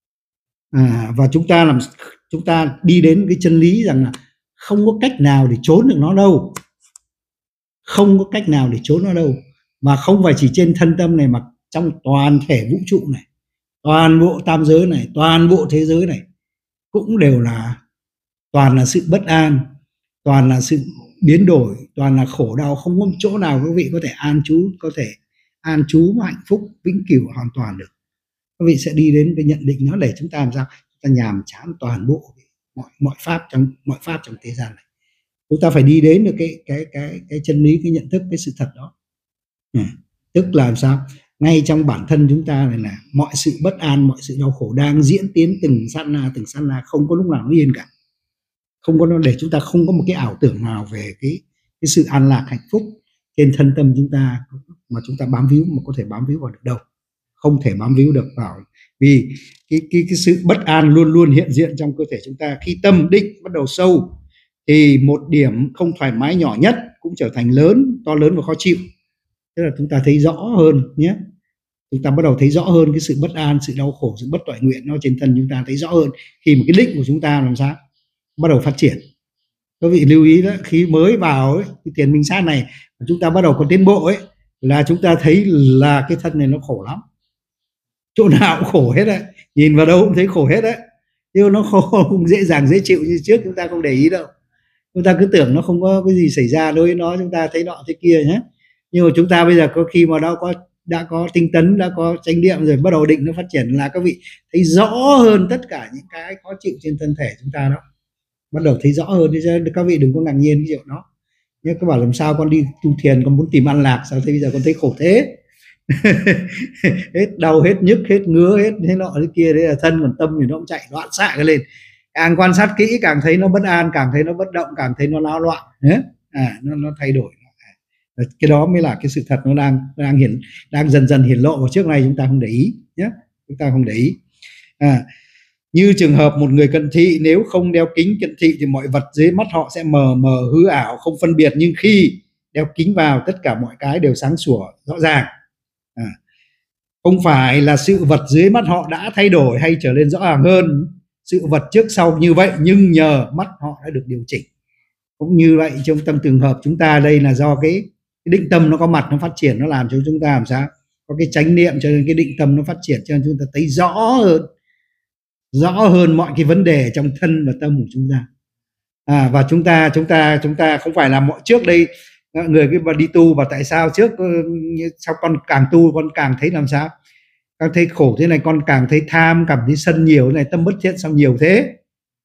À, và chúng ta làm chúng ta đi đến cái chân lý rằng là không có cách nào để trốn được nó đâu, không có cách nào để trốn nó đâu, mà không phải chỉ trên thân tâm này mà trong toàn thể vũ trụ này, toàn bộ tam giới này, toàn bộ thế giới này cũng đều là toàn là sự bất an, toàn là sự biến đổi, toàn là khổ đau, không có chỗ nào quý vị có thể an trú, có thể an trú hạnh phúc vĩnh cửu hoàn toàn được. Quý vị sẽ đi đến cái nhận định nó để chúng ta làm sao chúng ta nhàm chán toàn bộ mọi mọi pháp trong mọi pháp trong thế gian này. Chúng ta phải đi đến được cái cái cái cái chân lý, cái nhận thức, cái sự thật đó. Ừ. Tức là làm sao ngay trong bản thân chúng ta này là mọi sự bất an, mọi sự đau khổ đang diễn tiến từng sát na từng sát na, không có lúc nào nó yên cả, không có nó để chúng ta không có một cái ảo tưởng nào về cái cái sự an lạc hạnh phúc trên thân tâm chúng ta mà chúng ta bám víu, mà có thể bám víu vào được đâu, không thể bám víu được vào, vì cái cái cái sự bất an luôn luôn hiện diện trong cơ thể chúng ta. Khi tâm định bắt đầu sâu thì một điểm không thoải mái nhỏ nhất cũng trở thành lớn, to lớn và khó chịu. Tức là chúng ta thấy rõ hơn nhé, chúng ta bắt đầu thấy rõ hơn cái sự bất an, sự đau khổ, sự bất toại nguyện nó trên thân chúng ta thấy rõ hơn khi mà cái định của chúng ta làm sao bắt đầu phát triển. Các vị lưu ý đó, khi mới vào ấy, cái tiền minh sát này chúng ta bắt đầu có tiến bộ ấy, là chúng ta thấy là cái thân này nó khổ lắm, chỗ nào cũng khổ hết đấy, nhìn vào đâu cũng thấy khổ hết đấy, nhưng nó không dễ dàng dễ chịu như trước chúng ta không để ý đâu. Chúng ta cứ tưởng nó không có cái gì xảy ra đối với nó, chúng ta thấy nọ thế kia nhé. Nhưng mà chúng ta bây giờ có khi mà đã có đã có tinh tấn, đã có chánh niệm rồi, bắt đầu định nó phát triển là các vị thấy rõ hơn tất cả những cái khó chịu trên thân thể chúng ta đó, bắt đầu thấy rõ hơn. Chứ các vị đừng có ngạc nhiên cái chuyện đó nhé. Các bảo làm sao con đi tu thiền con muốn tìm an lạc, sao thế bây giờ con thấy khổ thế hết đau, hết nhức, hết ngứa, hết thế nọ thế kia, đấy là thân, còn tâm thì nó cũng chạy loạn xạ cái lên. Càng quan sát kỹ càng thấy nó bất an, càng thấy nó bất động, càng thấy nó náo loạn nhé. À, nó nó thay đổi. Cái đó mới là cái sự thật nó đang đang hiển đang dần dần hiển lộ, và trước này chúng ta không để ý nhé, chúng ta không để ý. À, như trường hợp một người cận thị, nếu không đeo kính cận thị thì mọi vật dưới mắt họ sẽ mờ mờ hư ảo không phân biệt, nhưng khi đeo kính vào tất cả mọi cái đều sáng sủa rõ ràng. À, không phải là sự vật dưới mắt họ đã thay đổi hay trở nên rõ ràng hơn sự vật trước sau như vậy, nhưng nhờ mắt họ đã được điều chỉnh. Cũng như vậy trong tâm trường hợp chúng ta đây là do cái, cái định tâm nó có mặt, nó phát triển, nó làm cho chúng ta làm sao có cái chánh niệm, cho nên cái định tâm nó phát triển, cho nên chúng ta thấy rõ hơn, rõ hơn mọi cái vấn đề trong thân và tâm của chúng ta. À, và chúng ta chúng ta chúng ta không phải là mọi trước đây người cái mà đi tu, và tại sao trước sao con càng tu con càng thấy làm sao con thấy khổ thế này, con càng thấy tham, cảm thấy sân nhiều thế này, tâm bất thiện sao nhiều thế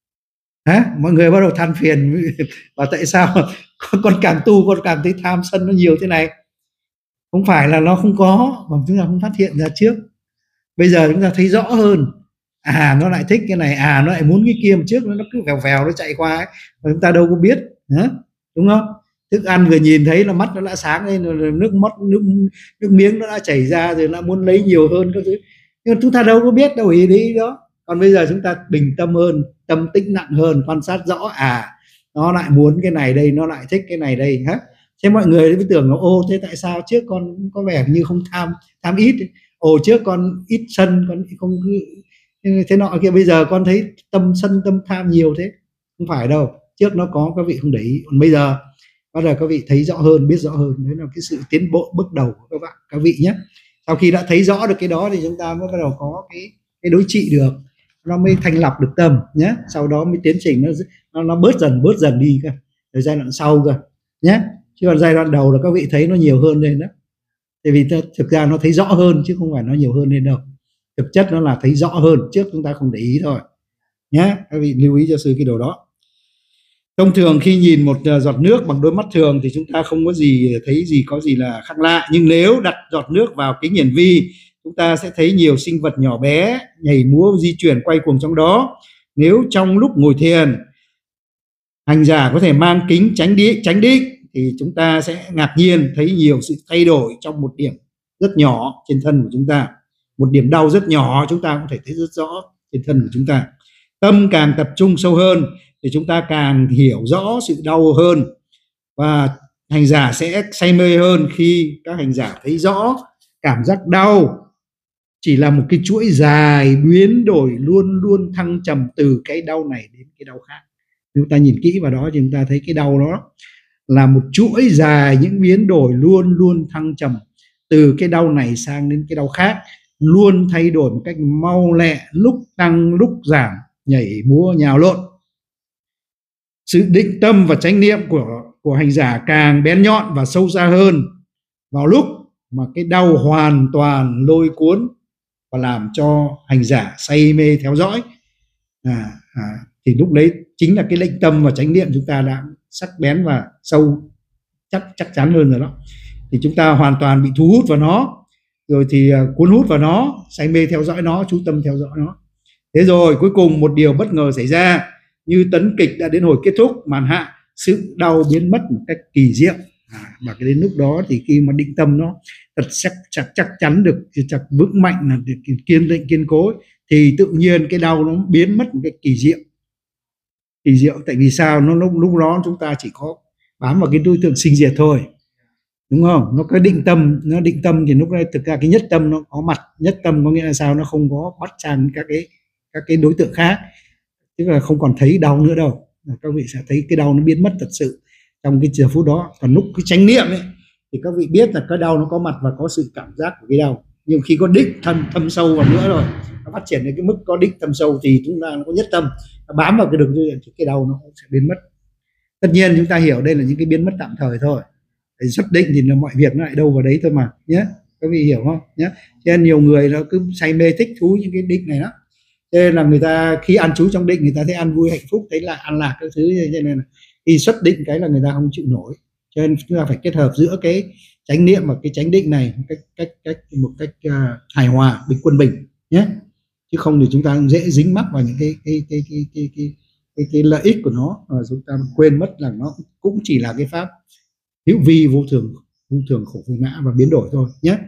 hả? Mọi người bắt đầu than phiền và tại sao con, con càng tu con càng thấy tham sân nó nhiều thế này. Không phải là nó không có, mà chúng ta không phát hiện ra trước. Bây giờ chúng ta thấy rõ hơn, à nó lại thích cái này, à nó lại muốn cái kia, mà trước nó cứ vèo vèo nó chạy qua ấy, mà chúng ta đâu có biết hả? Đúng không? Thức ăn vừa nhìn thấy là mắt nó đã sáng lên rồi, nước mắt nước nước miếng nó đã chảy ra rồi, nó muốn lấy nhiều hơn các thứ, nhưng mà chúng ta đâu có biết đâu, ý đấy đó. Còn bây giờ chúng ta bình tâm hơn, tâm tĩnh nặng hơn, quan sát rõ, à nó lại muốn cái này đây, nó lại thích cái này đây hả? Thế mọi người cứ tưởng là ô thế tại sao trước con có vẻ như không tham, tham ít, ồ trước con ít sân, con không thế nọ kia, bây giờ con thấy tâm sân tâm tham nhiều thế. Không phải đâu, trước nó có các vị không để ý, còn bây giờ bắt đầu các vị thấy rõ hơn, biết rõ hơn. Đấy là cái sự tiến bộ bước đầu của các bạn, các vị nhé. Sau khi đã thấy rõ được cái đó thì chúng ta mới bắt đầu có cái cái đối trị được, nó mới thanh lọc được tâm nhé. Sau đó mới tiến trình nó nó, nó bớt dần bớt dần đi cơ, ở giai đoạn sau cơ nhé. Chứ còn giai đoạn đầu là các vị thấy nó nhiều hơn lên đó, tại vì thực ra nó thấy rõ hơn chứ không phải nó nhiều hơn lên đâu. Thực chất nó là thấy rõ hơn, trước chúng ta không để ý thôi nhé. Các vị lưu ý cho sư cái điều đó. Thông thường khi nhìn một giọt nước bằng đôi mắt thường thì chúng ta không có gì thấy gì có gì là khác lạ, nhưng nếu đặt giọt nước vào kính hiển vi, chúng ta sẽ thấy nhiều sinh vật nhỏ bé nhảy múa di chuyển quay cuồng trong đó. Nếu trong lúc ngồi thiền hành giả có thể mang kính tránh đi tránh đi thì chúng ta sẽ ngạc nhiên thấy nhiều sự thay đổi trong một điểm rất nhỏ trên thân của chúng ta. Một điểm đau rất nhỏ chúng ta cũng thể thấy rất rõ trên thân của chúng ta. Tâm càng tập trung sâu hơn thì chúng ta càng hiểu rõ sự đau hơn, và hành giả sẽ say mê hơn khi các hành giả thấy rõ cảm giác đau chỉ là một cái chuỗi dài biến đổi luôn luôn thăng trầm từ cái đau này đến cái đau khác. Nếu ta nhìn kỹ vào đó thì chúng ta thấy cái đau đó là một chuỗi dài những biến đổi luôn luôn thăng trầm từ cái đau này sang đến cái đau khác, luôn thay đổi một cách mau lẹ, lúc tăng lúc giảm, nhảy múa nhào lộn. Sự định tâm và chánh niệm của của hành giả càng bén nhọn và sâu xa hơn vào lúc mà cái đau hoàn toàn lôi cuốn và làm cho hành giả say mê theo dõi, à, à, thì lúc đấy chính là cái định tâm và chánh niệm chúng ta đã sắc bén và sâu chắc chắc chắn hơn rồi đó. Thì chúng ta hoàn toàn bị thu hút vào nó, rồi thì uh, cuốn hút vào nó, say mê theo dõi nó, chú tâm theo dõi nó. Thế rồi cuối cùng một điều bất ngờ xảy ra, như tấn kịch đã đến hồi kết thúc, màn hạ, sự đau biến mất một cách kỳ diệu. À, và cái đến lúc đó thì khi mà định tâm nó thật chắc chắc chắc chắn được, chắc vững mạnh, là được kiên định kiên cố, thì tự nhiên cái đau nó biến mất một cách kỳ diệu. Kỳ diệu tại vì sao? Nó lúc lúc đó chúng ta chỉ có bám vào cái đối tượng sinh diệt thôi, đúng không? Nó có định tâm, nó định tâm thì lúc đấy thực ra cái nhất tâm nó có mặt. Nhất tâm có nghĩa là sao? Nó không có bắt sang các cái các cái đối tượng khác, tức là không còn thấy đau nữa đâu. Các vị sẽ thấy cái đau nó biến mất thật sự trong cái giờ phút đó. Còn lúc cái chánh niệm ấy thì các vị biết là cái đau nó có mặt và có sự cảm giác của cái đau. Nhưng khi có định thâm thâm sâu vào nữa rồi, nó phát triển đến cái mức có định thâm sâu thì chúng ta nó có nhất tâm, nó bám vào cái đường dây thì cái đau nó sẽ biến mất. Tất nhiên chúng ta hiểu đây là những cái biến mất tạm thời thôi. Để xuất định thì là mọi việc nó lại đâu vào đấy thôi mà nhé. Các vị hiểu không nhé? Cho nên nhiều người nó cứ say mê thích thú những cái định này đó. Cho nên là người ta khi ăn trú trong định người ta thấy ăn vui hạnh phúc, thấy là an lạc các thứ, cho nên là khi xuất định cái là người ta không chịu nổi. Cho nên chúng ta phải kết hợp giữa cái chánh niệm và cái chánh định này một cách cách cách một cách uh, hài hòa, bình quân bình nhé. Chứ không thì chúng ta dễ dính mắc vào những cái cái cái cái cái cái, cái, cái lợi ích của nó, và chúng ta quên mất là nó cũng chỉ là cái pháp hữu vi vô thường, vô thường khổ vô ngã và biến đổi thôi nhé.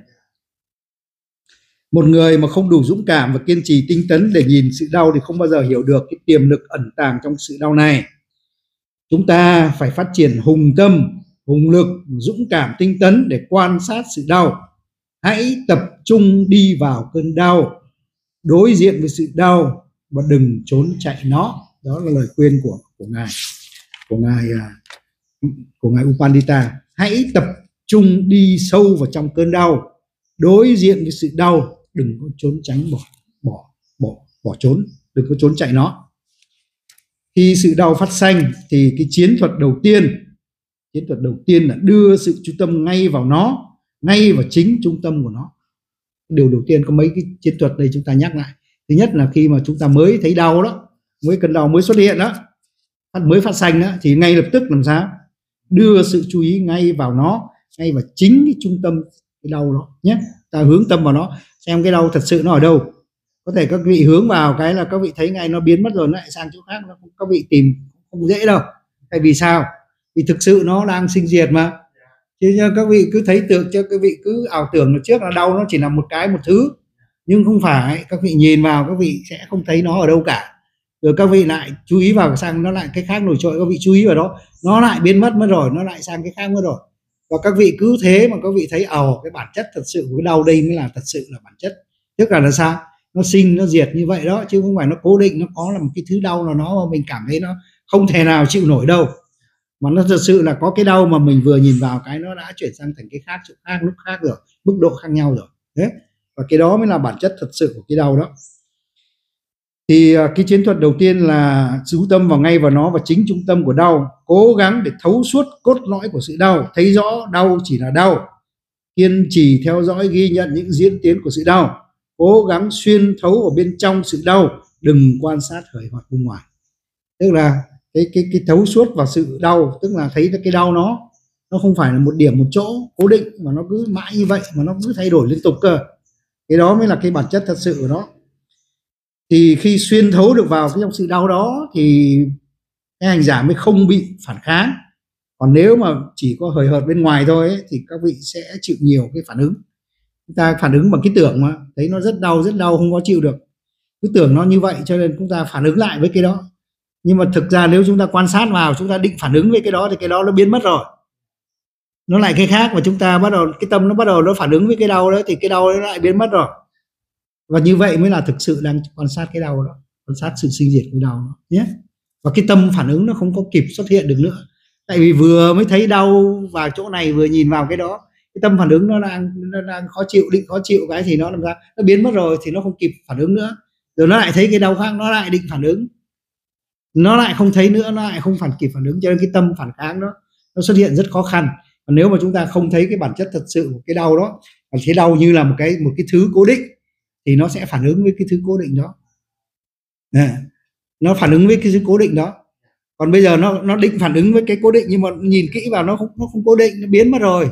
Một người mà không đủ dũng cảm và kiên trì tinh tấn để nhìn sự đau thì không bao giờ hiểu được cái tiềm lực ẩn tàng trong sự đau này. Chúng ta phải phát triển hùng tâm, hùng lực, dũng cảm tinh tấn để quan sát sự đau. Hãy tập trung đi vào cơn đau, đối diện với sự đau và đừng trốn chạy nó. Đó là lời khuyên của của ngài của ngài của ngài Upandita. Hãy tập trung đi sâu vào trong cơn đau, đối diện với sự đau, đừng có trốn tránh, bỏ bỏ bỏ bỏ trốn, đừng có trốn chạy nó. Khi sự đau phát sanh thì cái chiến thuật đầu tiên chiến thuật đầu tiên là đưa sự chú tâm ngay vào nó, ngay vào chính trung tâm của nó. Điều đầu tiên có mấy cái chiến thuật đây chúng ta nhắc lại. Thứ nhất là khi mà chúng ta mới thấy đau đó, mới cơn đau mới xuất hiện đó, mới phát sanh đó, thì ngay lập tức làm sao đưa sự chú ý ngay vào nó, ngay vào chính cái trung tâm cái đau đó nhé. Ta hướng tâm vào nó, xem cái đau thật sự nó ở đâu. Có thể các vị hướng vào cái là các vị thấy ngay nó biến mất rồi, nó lại sang chỗ khác, nó các vị tìm không dễ đâu. Tại vì sao? Vì thực sự nó đang sinh diệt mà. Chứ các vị cứ thấy tưởng, cho các vị cứ ảo tưởng là trước là đau nó chỉ là một cái một thứ, nhưng không phải. Các vị nhìn vào các vị sẽ không thấy nó ở đâu cả, rồi các vị lại chú ý vào sang nó lại cái khác nổi trội, các vị chú ý vào đó nó lại biến mất mất rồi, nó lại sang cái khác mất rồi. Và các vị cứ thế mà các vị thấy ồ, cái bản chất thật sự của cái đau đây mới là thật sự là bản chất. Tức là là sao? Nó sinh nó diệt như vậy đó, chứ không phải nó cố định, nó có là một cái thứ đau nào nó mà mình cảm thấy nó không thể nào chịu nổi đâu, mà nó thật sự là có cái đau mà mình vừa nhìn vào cái nó đã chuyển sang thành cái khác, chỗ khác, lúc khác rồi, mức độ khác nhau rồi. Thế và cái đó mới là bản chất thật sự của cái đau đó. Thì cái chiến thuật đầu tiên là chú tâm vào ngay vào nó, và chính trung tâm của đau, cố gắng để thấu suốt cốt lõi của sự đau, thấy rõ đau chỉ là đau, kiên trì theo dõi ghi nhận những diễn tiến của sự đau, cố gắng xuyên thấu vào bên trong sự đau, đừng quan sát hời hợt bên ngoài. Tức là cái cái cái thấu suốt vào sự đau, tức là thấy cái đau nó nó không phải là một điểm một chỗ cố định, mà nó cứ mãi như vậy, mà nó cứ thay đổi liên tục cơ. Cái đó mới là cái bản chất thật sự của nó. Thì khi xuyên thấu được vào cái trong sự đau đó thì cái hành giả mới không bị phản kháng. Còn nếu mà chỉ có hời hợt bên ngoài thôi ấy, thì các vị sẽ chịu nhiều cái phản ứng. Chúng ta phản ứng bằng cái tưởng mà thấy nó rất đau rất đau không có chịu được, cứ tưởng nó như vậy cho nên chúng ta phản ứng lại với cái đó. Nhưng mà thực ra nếu chúng ta quan sát vào, chúng ta định phản ứng với cái đó thì cái đó nó biến mất rồi, nó lại cái khác, và chúng ta bắt đầu cái tâm nó bắt đầu nó phản ứng với cái đau đó thì cái đau nó lại biến mất rồi. Và như vậy mới là thực sự đang quan sát cái đau đó, quan sát sự sinh diệt của đau đó nhé. Và cái tâm phản ứng nó không có kịp xuất hiện được nữa, tại vì vừa mới thấy đau vào chỗ này vừa nhìn vào cái đó, cái tâm phản ứng nó đang nó đang khó chịu, định khó chịu cái thì nó làm ra nó biến mất rồi thì nó không kịp phản ứng nữa, rồi nó lại thấy cái đau khác nó lại định phản ứng, nó lại không thấy nữa, nó lại không phản kịp phản ứng, cho nên cái tâm phản kháng đó nó xuất hiện rất khó khăn. Còn nếu mà chúng ta không thấy cái bản chất thật sự của cái đau đó, và thấy đau như là một cái một cái thứ cố định thì nó sẽ phản ứng với cái thứ cố định đó, à, nó phản ứng với cái thứ cố định đó. Còn bây giờ nó nó định phản ứng với cái cố định nhưng mà nhìn kỹ vào nó không nó không cố định, nó biến mất rồi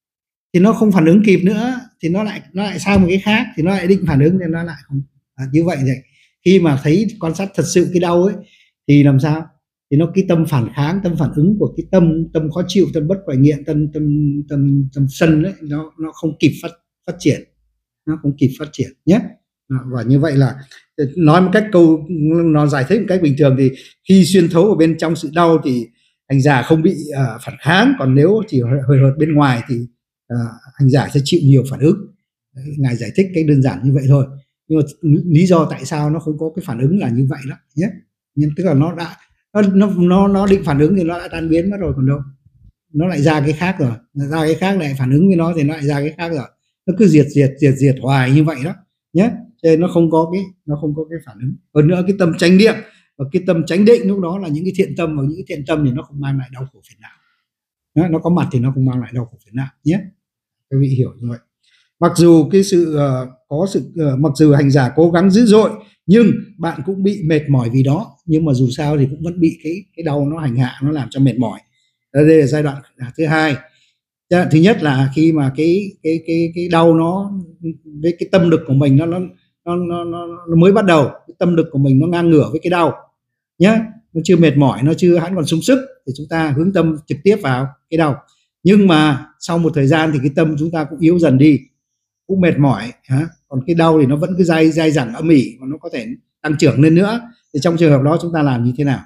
thì nó không phản ứng kịp nữa, thì nó lại nó lại sang một cái khác thì nó lại định phản ứng thì nó lại không, à, như vậy vậy. Khi mà thấy quan sát thật sự cái đau ấy thì làm sao, thì nó cái tâm phản kháng, tâm phản ứng của cái tâm tâm khó chịu, tâm bất hoại nghiện, tâm tâm tâm tâm sân đấy, nó nó không kịp phát phát triển, nó không kịp phát triển nhé. Và như vậy là nói một cách câu nó giải thích một cách bình thường thì khi xuyên thấu ở bên trong sự đau thì hành giả không bị uh, phản kháng, còn nếu chỉ hời hợt bên ngoài thì uh, hành giả sẽ chịu nhiều phản ứng. Ngài giải thích cách đơn giản như vậy thôi, nhưng mà lý do tại sao nó không có cái phản ứng là như vậy đó nhé. Nhưng tức là nó đã nó nó nó định phản ứng thì nó đã tan biến mất rồi, còn đâu nó lại ra cái khác rồi, ra cái khác lại phản ứng với nó thì nó lại ra cái khác rồi, nó cứ diệt diệt diệt diệt hoài như vậy đó nhé. Cho nên nó không có cái nó không có cái phản ứng. Hơn nữa cái tâm chánh niệm và cái tâm chánh định lúc đó là những cái thiện tâm, và những cái thiện tâm thì nó không mang lại đau khổ phiền não. Đó, nó có mặt thì nó không mang lại đau khổ phiền não nhé. Các vị hiểu như vậy. Mặc dù cái sự uh, có sự uh, mặc dù hành giả cố gắng dữ dội nhưng bạn cũng bị mệt mỏi vì đó, nhưng mà dù sao thì cũng vẫn bị cái cái đau nó hành hạ, nó làm cho mệt mỏi. Đây là giai đoạn thứ hai. Giai đoạn thứ nhất là khi mà cái cái cái cái đau nó với cái tâm lực của mình nó nó nó nó, nó mới bắt đầu, cái tâm lực của mình nó ngang ngửa với cái đau nhé, nó chưa mệt mỏi, nó chưa hãy còn sung sức thì chúng ta hướng tâm trực tiếp vào cái đau. Nhưng mà sau một thời gian thì cái tâm chúng ta cũng yếu dần đi, cũng mệt mỏi, hả? Còn cái đau thì nó vẫn cứ dai dai dẳng âm ỉ, và nó có thể tăng trưởng lên nữa. Thì trong trường hợp đó chúng ta làm như thế nào?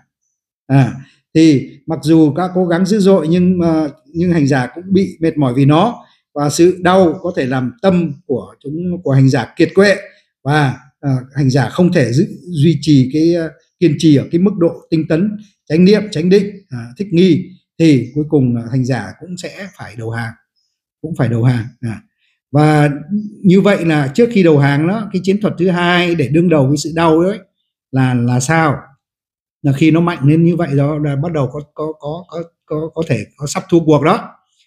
À, thì mặc dù các cố gắng dữ dội nhưng uh, nhưng hành giả cũng bị mệt mỏi vì nó, và sự đau có thể làm tâm của chúng của hành giả kiệt quệ, và uh, hành giả không thể giữ, duy trì cái uh, kiên trì ở cái mức độ tinh tấn, chánh niệm, chánh định, uh, thích nghi, thì cuối cùng uh, hành giả cũng sẽ phải đầu hàng, cũng phải đầu hàng. À. Và như vậy là trước khi đầu hàng đó, cái chiến thuật thứ hai để đương đầu với sự đau ấy là là sao? Là khi nó mạnh lên như vậy đó là bắt đầu có có có có có có thể có sắp thua cuộc đó,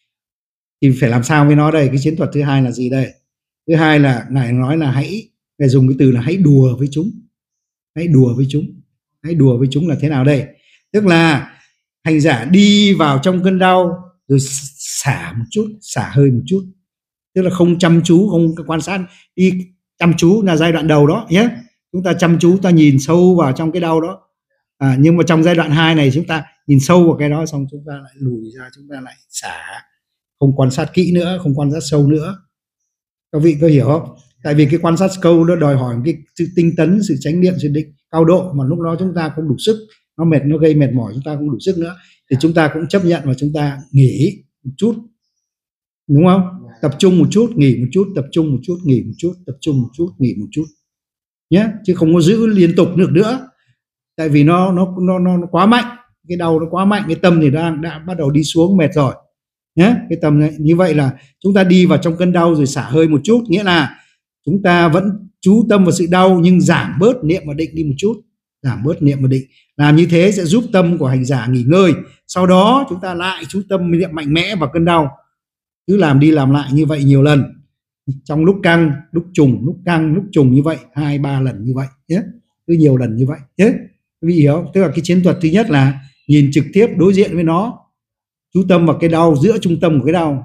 thì phải làm sao với nó đây? Cái chiến thuật thứ hai là gì đây? Thứ hai là ngài nói là hãy, ngài dùng cái từ là hãy đùa với chúng, hãy đùa với chúng, hãy đùa với chúng là thế nào đây? Tức là hành giả đi vào trong cơn đau rồi xả một chút, xả hơi một chút, tức là không chăm chú, không quan sát, đi chăm chú là giai đoạn đầu đó nhé. Chúng ta chăm chú, ta nhìn sâu vào trong cái đau đó. À, nhưng mà trong giai đoạn hai này chúng ta nhìn sâu vào cái đó xong chúng ta lại lùi ra, chúng ta lại xả, không quan sát kỹ nữa, không quan sát sâu nữa. Các vị có hiểu không? Tại vì cái quan sát sâu nó đòi hỏi cái sự tinh tấn, sự chánh niệm, sự định cao độ, mà lúc đó chúng ta không đủ sức, nó mệt, nó gây mệt mỏi, chúng ta không đủ sức nữa, thì chúng ta cũng chấp nhận và chúng ta nghỉ một chút, đúng không? Tập trung một chút, nghỉ một chút, tập trung một chút, nghỉ một chút, tập trung một chút, nghỉ một chút nhé, chứ không có giữ liên tục được nữa. Tại vì nó nó nó nó quá mạnh, cái đau nó quá mạnh, cái tâm thì đang đã bắt đầu đi xuống, mệt rồi nhé. Cái tâm này, như vậy là chúng ta đi vào trong cơn đau rồi xả hơi một chút, nghĩa là chúng ta vẫn chú tâm vào sự đau nhưng giảm bớt niệm và định đi một chút, giảm bớt niệm và định. Làm như thế sẽ giúp tâm của hành giả nghỉ ngơi. Sau đó chúng ta lại chú tâm niệm mạnh mẽ vào cơn đau, cứ làm đi làm lại như vậy nhiều lần, trong lúc căng, lúc trùng, lúc căng, lúc trùng như vậy, hai ba lần như vậy nhé, cứ nhiều lần như vậy nhé. Quý vị hiểu? Tức là cái chiến thuật thứ nhất là nhìn trực tiếp đối diện với nó, chú tâm vào cái đau, giữa trung tâm của cái đau.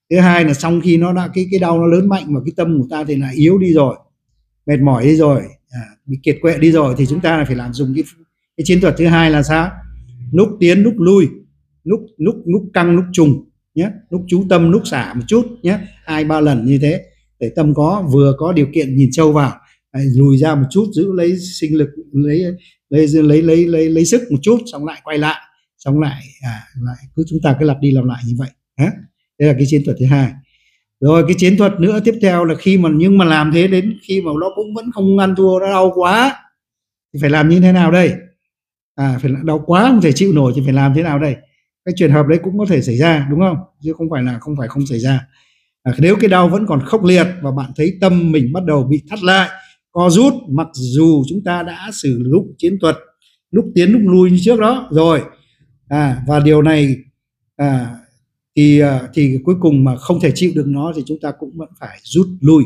Thứ hai là sau khi nó đã cái cái đau nó lớn mạnh và cái tâm của ta thì là yếu đi rồi, mệt mỏi đi rồi, à, bị kiệt quệ đi rồi, thì chúng ta phải làm dùng cái cái chiến thuật thứ hai là sao? Lúc tiến lúc lui, lúc lúc lúc căng lúc trùng nhé, lúc chú tâm lúc xả một chút nhé, hai ba lần như thế để tâm có vừa có điều kiện nhìn sâu vào, lùi ra một chút giữ lấy sinh lực, lấy lấy lấy lấy lấy, lấy sức một chút, xong lại quay lại, xong lại à, lại cứ chúng ta cứ lặp đi lặp lại như vậy. Đấy, đây là cái chiến thuật thứ hai. Rồi cái chiến thuật nữa tiếp theo là khi mà nhưng mà làm thế đến khi mà nó cũng vẫn không ăn thua, nó đau quá thì phải làm như thế nào đây? À, phải đau quá không thể chịu nổi thì phải làm thế nào đây? Cái trường hợp đấy cũng có thể xảy ra đúng không, chứ không phải là không phải không xảy ra. À, nếu cái đau vẫn còn khốc liệt và bạn thấy tâm mình bắt đầu bị thắt lại, co rút, mặc dù chúng ta đã sử dụng chiến thuật lúc tiến lúc lui như trước đó rồi, à, và điều này à, thì thì cuối cùng mà không thể chịu được nó thì chúng ta cũng vẫn phải rút lui,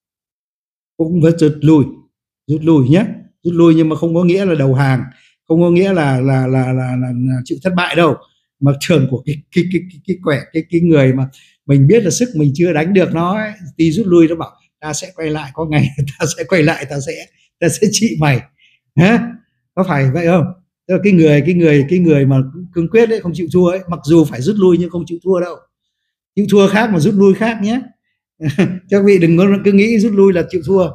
cũng vẫn rút lui, rút lui nhé, rút lui nhưng mà không có nghĩa là đầu hàng, không có nghĩa là là là là, là, là chịu thất bại đâu, mà trường của cái cái cái cái cái quẻ cái cái người mà mình biết là sức mình chưa đánh được nó ấy, thì rút lui, nó bảo ta sẽ quay lại, có ngày ta sẽ quay lại, ta sẽ ta sẽ trị mày, hả? Có phải vậy không? Tức là cái người cái người cái người mà cương quyết đấy, không chịu thua ấy, mặc dù phải rút lui nhưng không chịu thua đâu. Chịu thua khác mà rút lui khác nhé. Các vị đừng có cứ nghĩ rút lui là chịu thua.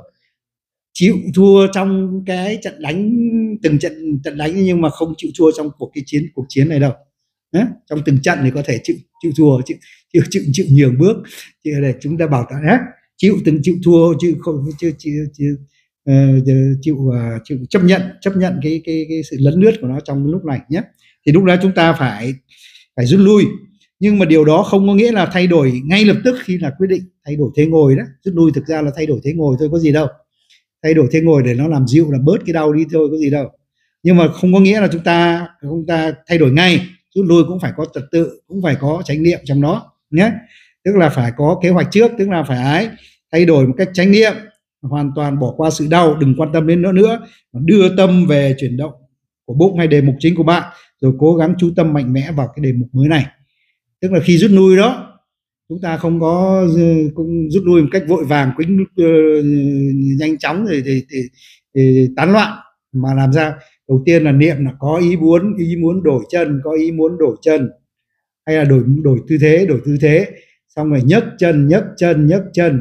Chịu thua trong cái trận đánh, từng trận trận đánh, nhưng mà không chịu thua trong cuộc cái chiến cuộc chiến này đâu. Đấy, trong từng trận thì có thể chịu chịu thua, chịu chịu chịu, chịu nhường bước, chịu để chúng ta bảo ta chịu từng chịu thua, chịu không chịu chịu chịu, uh, chịu, uh, chịu chấp nhận chấp nhận cái cái cái sự lấn lướt của nó trong lúc này nhé. Thì lúc đó chúng ta phải phải rút lui, nhưng mà điều đó không có nghĩa là thay đổi ngay lập tức khi là quyết định thay đổi thế ngồi đó. Rút lui thực ra là thay đổi thế ngồi thôi, có gì đâu, thay đổi thế ngồi để nó làm dịu, là bớt cái đau đi thôi, có gì đâu. Nhưng mà không có nghĩa là chúng ta chúng ta thay đổi ngay. Rút lui cũng phải có trật tự, cũng phải có chánh niệm trong đó nhé. Tức là phải có kế hoạch trước, tức là phải thay đổi một cách chánh niệm, hoàn toàn bỏ qua sự đau, đừng quan tâm đến nó nữa, đưa tâm về chuyển động của bụng hay đề mục chính của bạn, rồi cố gắng chú tâm mạnh mẽ vào cái đề mục mới này. Tức là khi rút lui đó, chúng ta không có cũng rút lui một cách vội vàng, quýnh uh, nhanh chóng thì, thì, thì, thì tán loạn, mà làm sao đầu tiên là niệm là có ý muốn ý muốn đổi chân, có ý muốn đổi chân, hay là đổi đổi tư thế đổi tư thế, xong rồi nhấc chân nhấc chân nhấc chân,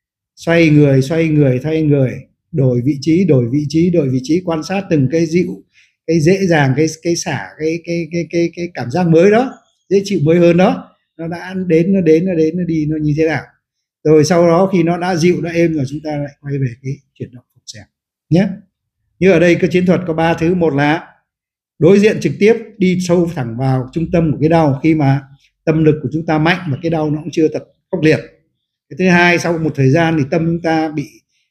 xoay người xoay người thay người, đổi vị trí đổi vị trí đổi vị trí, quan sát từng cái dịu, cái dễ dàng, cái cái xả, cái cái cái cái cái cảm giác mới đó, dễ chịu mới hơn đó, nó đã đến nó đến nó đến nó đi nó như thế nào. Rồi sau đó khi nó đã dịu đã êm rồi, chúng ta lại quay về cái chuyển động phục xẹp nhé. Như ở đây cái chiến thuật có ba thứ. Một là đối diện trực tiếp, đi sâu thẳng vào trung tâm của cái đau khi mà tâm lực của chúng ta mạnh và cái đau nó cũng chưa thật khốc liệt. Cái thứ hai, sau một thời gian thì tâm chúng ta bị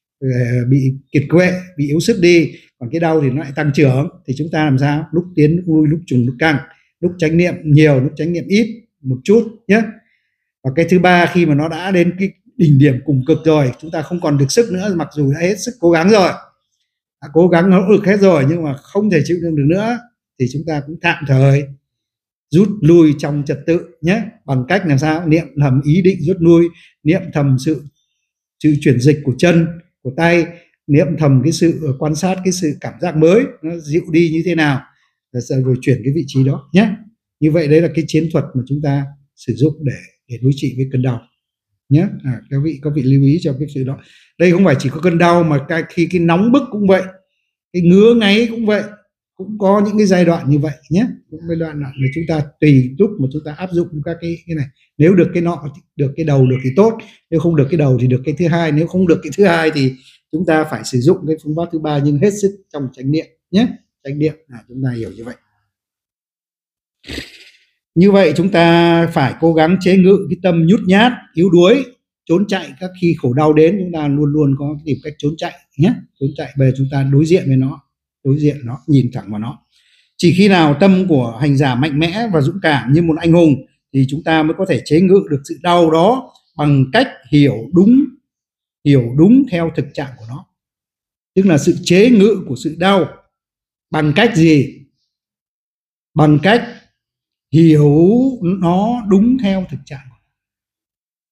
bị kiệt quệ, bị yếu sức đi, còn cái đau thì nó lại tăng trưởng, thì chúng ta làm sao lúc tiến lúc lui, lúc trùng lúc căng, lúc chánh niệm nhiều lúc chánh niệm ít một chút nhé. Và cái thứ ba, khi mà nó đã đến cái đỉnh điểm cùng cực rồi, chúng ta không còn được sức nữa, mặc dù đã hết sức cố gắng rồi, đã cố gắng nỗ lực hết rồi, nhưng mà không thể chịu đựng được nữa, thì chúng ta cũng tạm thời rút lui trong trật tự nhé, bằng cách làm sao niệm thầm ý định rút lui, niệm thầm sự sự chuyển dịch của chân của tay, niệm thầm cái sự quan sát cái sự cảm giác mới nó dịu đi như thế nào, rồi chuyển cái vị trí đó nhé. Như vậy đấy là cái chiến thuật mà chúng ta sử dụng để để đối trị với cơn đau nhé. À, các vị các vị lưu ý cho cái sự đó. Đây không phải chỉ có cơn đau mà cái, khi cái nóng bức cũng vậy, cái ngứa ngáy cũng vậy, cũng có những cái giai đoạn như vậy nhé. Cũng giai đoạn là chúng ta tùy lúc mà chúng ta áp dụng các cái cái này. Nếu được cái nọ, được cái đầu được thì tốt, nếu không được cái đầu thì được cái thứ hai, nếu không được cái thứ hai thì chúng ta phải sử dụng cái phương pháp thứ ba, nhưng hết sức trong chánh niệm nhé. Chánh niệm là chúng ta hiểu như vậy. Như vậy chúng ta phải cố gắng chế ngự cái tâm nhút nhát, yếu đuối, trốn chạy. Các khi khổ đau đến, chúng ta luôn luôn có tìm cách trốn chạy nhé. Trốn chạy về, chúng ta đối diện với nó, đối diện nó, nhìn thẳng vào nó. Chỉ khi nào tâm của hành giả mạnh mẽ và dũng cảm như một anh hùng thì chúng ta mới có thể chế ngự được sự đau đó bằng cách hiểu đúng, hiểu đúng theo thực trạng của nó. Tức là sự chế ngự của sự đau bằng cách gì? Bằng cách hiểu nó đúng theo thực trạng.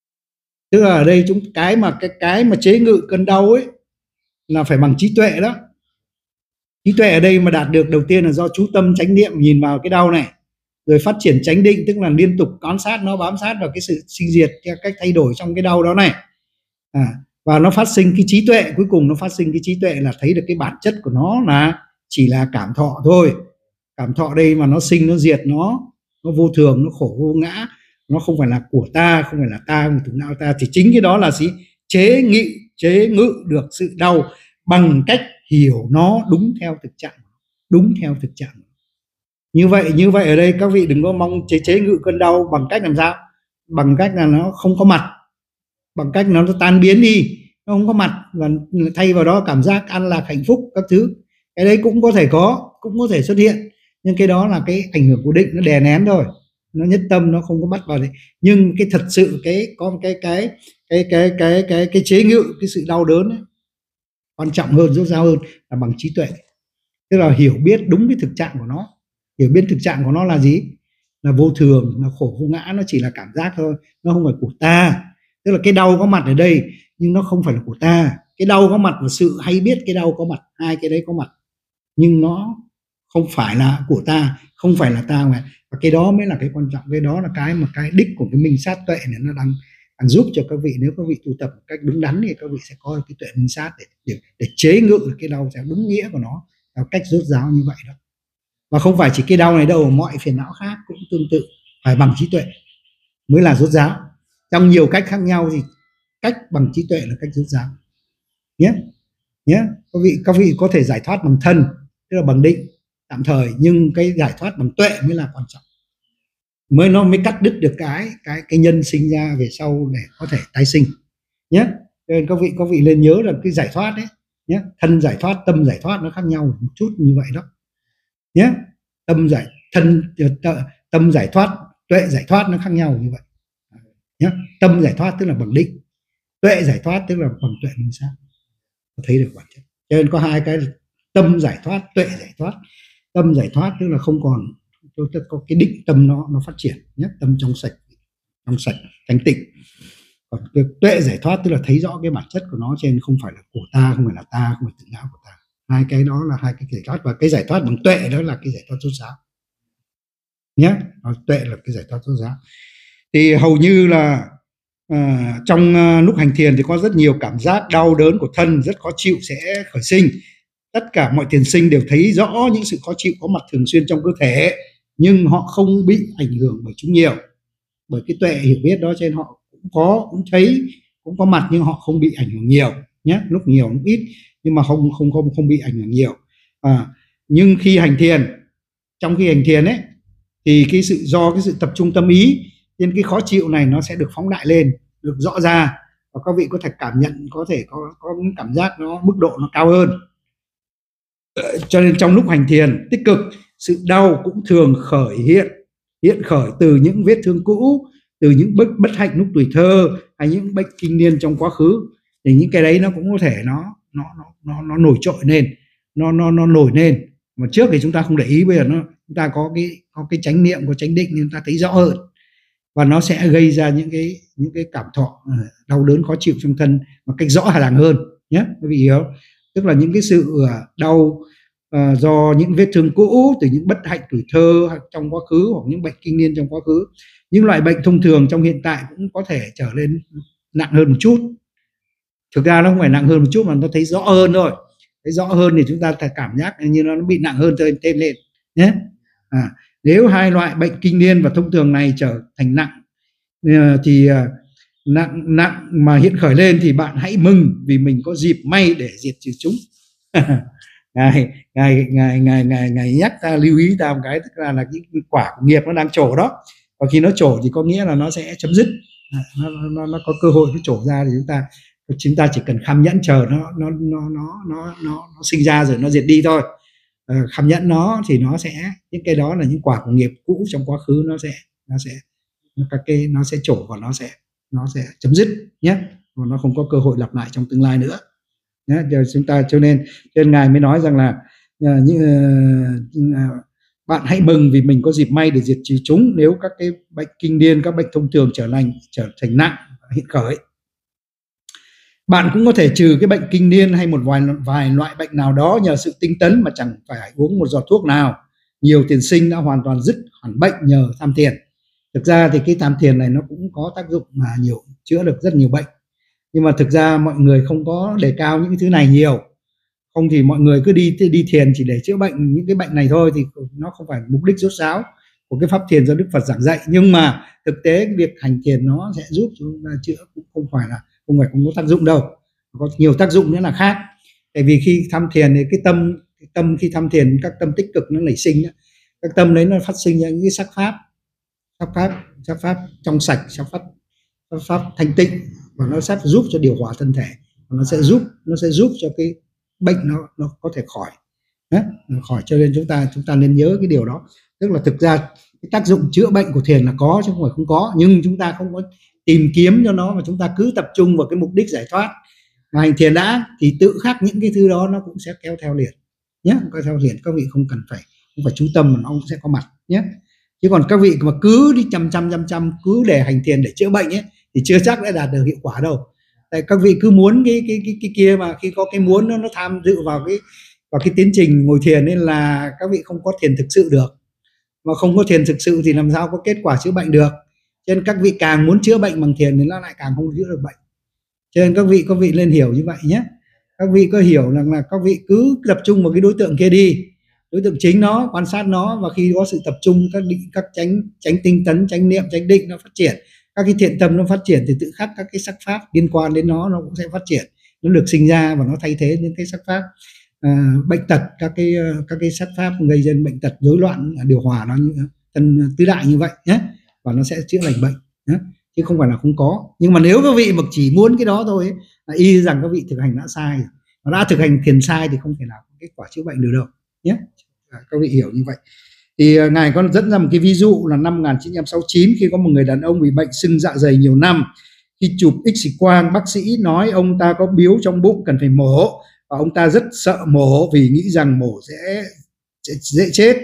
Tức là ở đây chúng cái mà cái cái mà chế ngự cơn đau ấy là phải bằng trí tuệ đó. Trí tuệ ở đây mà đạt được đầu tiên là do chú tâm chánh niệm nhìn vào cái đau này, rồi phát triển chánh định, tức là liên tục quan sát nó, bám sát vào cái sự sinh diệt, theo cách thay đổi trong cái đau đó này. À, và nó phát sinh cái trí tuệ, cuối cùng nó phát sinh cái trí tuệ là thấy được cái bản chất của nó là chỉ là cảm thọ thôi. Cảm thọ đây mà nó sinh nó diệt, nó nó vô thường, nó khổ vô ngã, nó không phải là của ta, không phải là ta, không phải nào ta, thì chính cái đó là gì? Chế nghị, chế ngự được sự đau bằng cách hiểu nó đúng theo thực trạng, đúng theo thực trạng. Như vậy như vậy ở đây các vị đừng có mong chế chế ngự cơn đau bằng cách làm sao? Bằng cách là nó không có mặt, bằng cách nó tan biến đi, nó không có mặt, và thay vào đó cảm giác an lạc, hạnh phúc các thứ. Cái đấy cũng có thể có, cũng có thể xuất hiện, nhưng cái đó là cái ảnh hưởng của định, nó đè nén thôi, nó nhất tâm, nó không có bắt vào đấy. Nhưng cái thật sự cái có cái cái cái cái cái cái cái chế ngự cái sự đau đớn ấy, quan trọng hơn, rốt ráo hơn là bằng trí tuệ, tức là hiểu biết đúng cái thực trạng của nó. Hiểu biết thực trạng của nó là gì? Là vô thường, là khổ vô ngã, nó chỉ là cảm giác thôi, nó không phải của ta. Tức là cái đau có mặt ở đây nhưng nó không phải là của ta. Cái đau có mặt và sự hay biết cái đau có mặt, hai cái đấy có mặt nhưng nó không phải là của ta, không phải là ta mà. Và cái đó mới là cái quan trọng, cái đó là cái mà cái đích của cái minh sát tuệ này nó đang, đang giúp cho các vị. Nếu các vị tu tập một cách đúng đắn thì các vị sẽ có cái tuệ minh sát để, để, để chế ngự cái đau theo đúng nghĩa của nó, theo cách rốt ráo như vậy đó. Và không phải chỉ cái đau này đâu, mọi phiền não khác cũng tương tự, phải bằng trí tuệ mới là rốt ráo. Trong nhiều cách khác nhau thì cách bằng trí tuệ là cách rốt ráo nhé nhé. Các vị các vị có thể giải thoát bằng thân, tức là bằng định tạm thời, nhưng cái giải thoát bằng tuệ mới là quan trọng, mới nó mới cắt đứt được cái cái cái nhân sinh ra về sau để có thể tái sinh nhé. Nên các vị các vị nên nhớ là cái giải thoát đấy nhé, thân giải thoát, tâm giải thoát nó khác nhau một chút như vậy đó nhé. Tâm giải thân tâm giải thoát, tuệ giải thoát nó khác nhau như vậy nhé. Tâm giải thoát tức là bằng định, tuệ giải thoát tức là bằng tuệ minh sát, thấy được bản chất. Cho nên có hai cái, tâm giải thoát, tuệ giải thoát. Tâm giải thoát tức là không còn, tức có cái định tâm nó nó phát triển nhé, tâm trong sạch, trong sạch thanh tịnh. Còn cái tuệ giải thoát tức là thấy rõ cái bản chất của nó, trên không phải là của ta, không phải là ta, không phải tự ngã của ta. Hai cái đó là hai cái giải thoát, và cái giải thoát bằng tuệ đó là cái giải thoát rốt ráo nhé. Tuệ là cái giải thoát rốt ráo. Thì hầu như là à, trong à, lúc hành thiền thì có rất nhiều cảm giác đau đớn của thân rất khó chịu sẽ khởi sinh. Tất cả mọi thiền sinh đều thấy rõ những sự khó chịu có mặt thường xuyên trong cơ thể, nhưng họ không bị ảnh hưởng bởi chúng nhiều, bởi cái tuệ hiểu biết đó, trên họ cũng có, cũng thấy, cũng có mặt, nhưng họ không bị ảnh hưởng nhiều nhé. Lúc nhiều lúc ít nhưng mà không không không không bị ảnh hưởng nhiều. À, nhưng khi hành thiền, trong khi hành thiền ấy thì cái sự do cái sự tập trung tâm ý, nên cái khó chịu này nó sẽ được phóng đại lên, được rõ ra, và các vị có thể cảm nhận, có thể có có những cảm giác nó mức độ nó cao hơn. Cho nên trong lúc hành thiền tích cực, sự đau cũng thường khởi hiện hiện khởi từ những vết thương cũ, từ những bất bất hạnh lúc tuổi thơ, hay những bệnh kinh niên trong quá khứ. Thì những cái đấy nó cũng có thể nó nó nó nó nổi trội lên, nó nó nó nổi lên. Mà trước thì chúng ta không để ý, bây giờ nó chúng ta có cái có cái chánh niệm, có chánh định nên chúng ta thấy rõ hơn, và nó sẽ gây ra những cái những cái cảm thọ đau đớn khó chịu trong thân một cách rõ ràng hơn nhé, quý vị hiểu. Tức là những cái sự đau uh, do những vết thương cũ, từ những bất hạnh tuổi thơ trong quá khứ, hoặc những bệnh kinh niên trong quá khứ. Những loại bệnh thông thường trong hiện tại cũng có thể trở lên nặng hơn một chút. Thực ra nó không phải nặng hơn một chút mà nó thấy rõ hơn thôi. Thấy rõ hơn thì chúng ta phải cảm giác như nó bị nặng hơn thêm lên nhé. À, nếu hai loại bệnh kinh niên và thông thường này trở thành nặng thì nặng nặng mà hiện khởi lên thì bạn hãy mừng, vì mình có dịp may để diệt trừ chúng. ngài ngài ngài ngài ngài ngài nhắc ta, lưu ý ta một cái, tức là là cái quả của nghiệp nó đang trổ đó, và khi nó trổ thì có nghĩa là nó sẽ chấm dứt, nó nó, nó có cơ hội nó trổ ra, thì chúng ta chúng ta chỉ cần kham nhẫn chờ nó nó nó nó nó nó, nó sinh ra rồi nó diệt đi thôi. À, kham nhẫn nó thì nó sẽ, những cái đó là những quả của nghiệp cũ trong quá khứ, nó sẽ nó sẽ các cái nó sẽ trổ và nó sẽ nó sẽ chấm dứt nhé, và nó không có cơ hội lặp lại trong tương lai nữa nhé. Giờ chúng ta cho nên cho nên ngài mới nói rằng là uh, những uh, uh, bạn hãy mừng vì mình có dịp may để diệt trừ chúng, nếu các cái bệnh kinh niên, các bệnh thông thường trở lành trở thành nặng hiện khởi Bạn cũng có thể trừ cái bệnh kinh niên hay một vài vài loại bệnh nào đó nhờ sự tinh tấn mà chẳng phải uống một giọt thuốc nào. Nhiều thiền sinh đã hoàn toàn dứt hẳn bệnh nhờ tham thiền. Thực ra thì cái tham thiền này nó cũng có tác dụng mà nhiều, chữa được rất nhiều bệnh. Nhưng mà thực ra mọi người không có đề cao những cái thứ này nhiều. Không thì mọi người cứ đi đi thiền chỉ để chữa bệnh những cái bệnh này thôi, thì nó không phải mục đích rốt ráo của cái pháp thiền do Đức Phật giảng dạy. Nhưng mà thực tế cái việc hành thiền nó sẽ giúp chúng ta chữa, cũng không phải là không phải không có tác dụng đâu, có nhiều tác dụng nữa là khác. Tại vì khi tham thiền thì cái tâm cái tâm khi tham thiền các tâm tích cực nó nảy sinh, các tâm đấy nó phát sinh ra những cái sắc pháp sắc pháp sắc pháp trong sạch, sắc pháp sắc pháp thanh tịnh, và nó sẽ giúp cho điều hòa thân thể, và nó sẽ giúp nó sẽ giúp cho cái bệnh nó nó có thể khỏi đấy, khỏi. Cho nên chúng ta chúng ta nên nhớ cái điều đó, tức là thực ra cái tác dụng chữa bệnh của thiền là có chứ không phải không có, nhưng chúng ta không có tìm kiếm cho nó, mà chúng ta cứ tập trung vào cái mục đích giải thoát mà hành thiền đã, thì tự khắc những cái thứ đó nó cũng sẽ kéo theo liền nhé, kéo theo liền. Các vị không cần phải không phải chú tâm mà nó cũng sẽ có mặt nhé. Chứ còn các vị mà cứ đi chăm chăm chăm chăm cứ để hành thiền để chữa bệnh ấy thì chưa chắc đã đạt được hiệu quả đâu. Tại các vị cứ muốn cái cái cái, cái kia, mà khi có cái muốn nó nó tham dự vào cái vào cái tiến trình ngồi thiền, nên là các vị không có thiền thực sự được. Mà không có thiền thực sự thì làm sao có kết quả chữa bệnh được. Cho nên các vị càng muốn chữa bệnh bằng thiền thì nó lại càng không chữa được bệnh. Cho nên các vị các vị nên hiểu như vậy nhé. Các vị có hiểu rằng là các vị cứ tập trung vào cái đối tượng kia đi, đối tượng chính nó, quan sát nó, và khi có sự tập trung, các định các chánh chánh tinh tấn, chánh niệm, chánh định nó phát triển, các cái thiện tâm nó phát triển, thì tự khắc các cái sắc pháp liên quan đến nó nó cũng sẽ phát triển, nó được sinh ra và nó thay thế những cái sắc pháp à, bệnh tật, các cái các cái sắc pháp gây ra bệnh tật, rối loạn điều hòa nó như thân tứ đại như vậy nhé, và nó sẽ chữa lành bệnh nhé, chứ không phải là không có. Nhưng mà nếu các vị mà chỉ muốn cái đó thôi ấy, là y rằng các vị thực hành đã sai, nó đã thực hành thiền sai thì không thể nào có kết quả chữa bệnh được đâu nhé. Các vị hiểu như vậy. Thì uh, ngài có dẫn ra một cái ví dụ là năm một nghìn chín trăm sáu mươi chín, khi có một người đàn ông bị bệnh sưng dạ dày nhiều năm, khi chụp X quang, bác sĩ nói ông ta có biếu trong bụng cần phải mổ, và ông ta rất sợ mổ vì nghĩ rằng mổ sẽ dễ chết.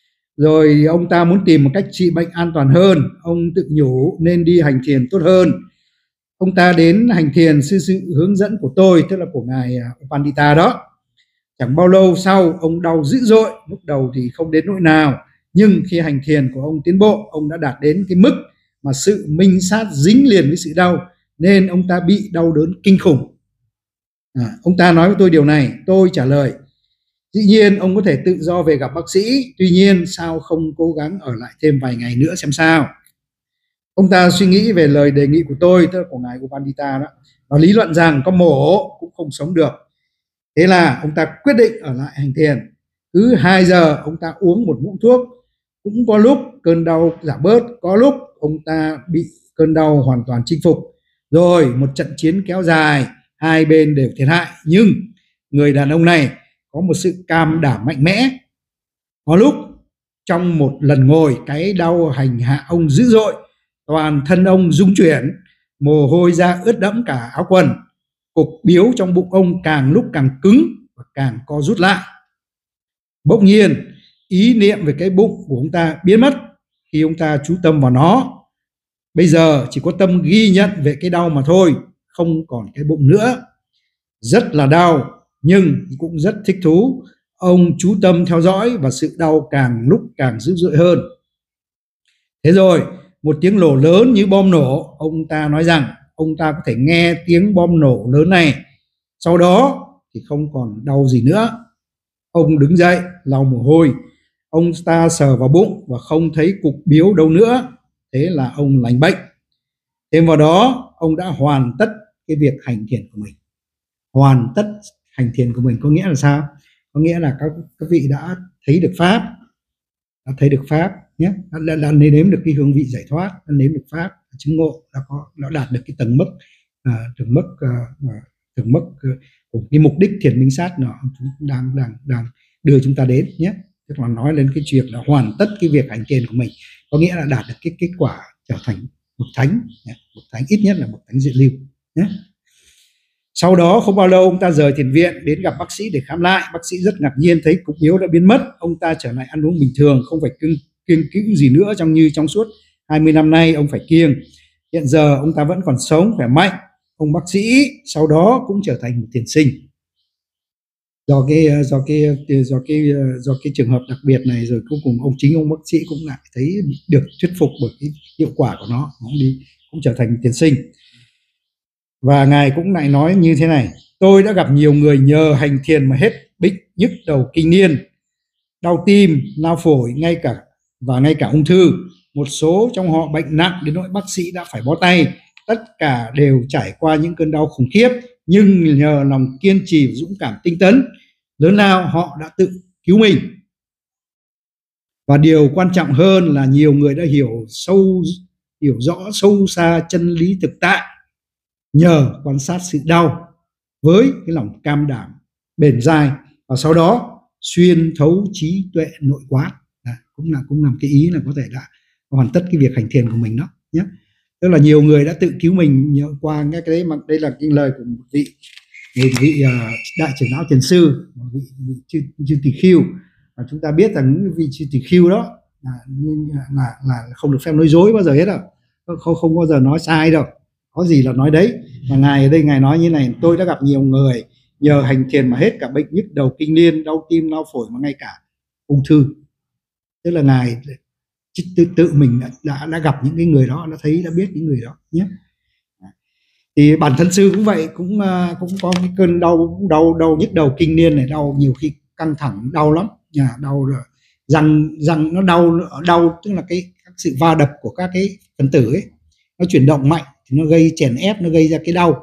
Rồi ông ta muốn tìm một cách trị bệnh an toàn hơn, ông tự nhủ nên đi hành thiền tốt hơn. Ông ta đến hành thiền sư sự hướng dẫn của tôi, tức là của ngài Upandita đó. Chẳng bao lâu sau ông đau dữ dội, lúc đầu thì không đến nỗi nào, nhưng khi hành thiền của ông tiến bộ, ông đã đạt đến cái mức mà sự minh sát dính liền với sự đau, nên ông ta bị đau đớn kinh khủng. À, ông ta nói với tôi điều này, tôi trả lời: dĩ nhiên ông có thể tự do về gặp bác sĩ, tuy nhiên sao không cố gắng ở lại thêm vài ngày nữa xem sao. Ông ta suy nghĩ về lời đề nghị của tôi, tức là của ngài Upandita đó, và lý luận rằng có mổ cũng không sống được. Thế là ông ta quyết định ở lại hành thiền. Cứ hai giờ ông ta uống một muỗng thuốc. Cũng có lúc cơn đau giảm bớt, có lúc ông ta bị cơn đau hoàn toàn chinh phục. Rồi một trận chiến kéo dài, hai bên đều thiệt hại, nhưng người đàn ông này có một sự cam đảm mạnh mẽ. Có lúc trong một lần ngồi, cái đau hành hạ ông dữ dội, toàn thân ông rung chuyển, mồ hôi ra ướt đẫm cả áo quần. Cục biếu trong bụng ông càng lúc càng cứng và càng co rút lại. Bỗng nhiên ý niệm về cái bụng của ông ta biến mất khi ông ta chú tâm vào nó. Bây giờ chỉ có tâm ghi nhận về cái đau mà thôi, không còn cái bụng nữa. Rất là đau nhưng cũng rất thích thú. Ông chú tâm theo dõi và sự đau càng lúc càng dữ dội hơn. Thế rồi một tiếng nổ lớn như bom nổ. Ông ta nói rằng ông ta có thể nghe tiếng bom nổ lớn này. Sau đó thì không còn đau gì nữa. Ông đứng dậy lau mồ hôi. Ông ta sờ vào bụng và không thấy cục biếu đâu nữa. Thế là ông lành bệnh. Thêm vào đó ông đã hoàn tất cái việc hành thiền của mình. Hoàn tất hành thiền của mình có nghĩa là sao? Có nghĩa là các, các vị đã thấy được Pháp. Đã thấy được Pháp nhé, đã, đã, đã nếm được cái hương vị giải thoát, đã nếm được Pháp, chứng ngộ, đã có đã đạt được cái tầng mức à, tầng mức à, tầng mức à, của cái mục đích thiền minh sát nó đang đang đang đưa chúng ta đến nhé. Tức là nói lên cái chuyện là hoàn tất cái việc hành thiền của mình, có nghĩa là đạt được cái kết quả trở thành bậc thánh nhé. Bậc thánh ít nhất là bậc thánh diệu lưu nhé. Sau đó không bao lâu ông ta rời thiền viện đến gặp bác sĩ để khám lại. Bác sĩ rất ngạc nhiên thấy cục biếu đã biến mất. Ông ta trở lại ăn uống bình thường, không phải kiêng, kiêng cữ gì nữa trong như trong suốt hai mươi năm nay ông phải kiêng. Hiện giờ ông ta vẫn còn sống khỏe mạnh. ông bác sĩ sau đó cũng trở thành một thiền sinh. Do cái do cái do cái do cái trường hợp đặc biệt này rồi cuối cùng ông chính ông bác sĩ cũng lại thấy được thuyết phục bởi cái hiệu quả của nó, cũng đi cũng trở thành thiền sinh. Và ngài cũng lại nói như thế này: tôi đã gặp nhiều người nhờ hành thiền mà hết bệnh nhức đầu kinh niên, đau tim, lao phổi, ngay cả và ngay cả ung thư. Một số trong họ bệnh nặng đến nỗi bác sĩ đã phải bó tay. Tất cả đều trải qua những cơn đau khủng khiếp, nhưng nhờ lòng kiên trì và dũng cảm tinh tấn lớn lao, họ đã tự cứu mình. Và điều quan trọng hơn là nhiều người đã hiểu sâu hiểu rõ sâu xa chân lý thực tại nhờ quan sát sự đau với cái lòng cam đảm bền dai, và sau đó xuyên thấu trí tuệ nội quán. À, cũng là cũng làm cái ý là có thể đã hoàn tất cái việc hành thiền của mình đó nhé. Tức là nhiều người đã tự cứu mình nhờ qua cái đấy, mà đây là cái lời của một vị một vị uh, đại trưởng lão thiền sư, một vị, vị chư, chư Tỳ Khưu. Và chúng ta biết rằng những vị chư Tỳ Khưu đó là, là là không được phép nói dối bao giờ hết đâu, không không bao giờ nói sai đâu, có gì là nói đấy. Và ngài ở đây ngài nói như này: tôi đã gặp nhiều người nhờ hành thiền mà hết cả bệnh nhức đầu kinh niên, đau tim, đau phổi, mà ngay cả ung thư. Tức là ngài tự tự mình đã, đã đã gặp những cái người đó, đã thấy, đã biết những người đó nhé. Thì bản thân sư cũng vậy, cũng cũng có cái cơn đau đau đau nhức đầu kinh niên này, đau nhiều khi căng thẳng đau lắm, nhà đau rồi răng răng nó đau đau tức là cái các sự va đập của các cái phần tử ấy nó chuyển động mạnh thì nó gây chèn ép, nó gây ra cái đau,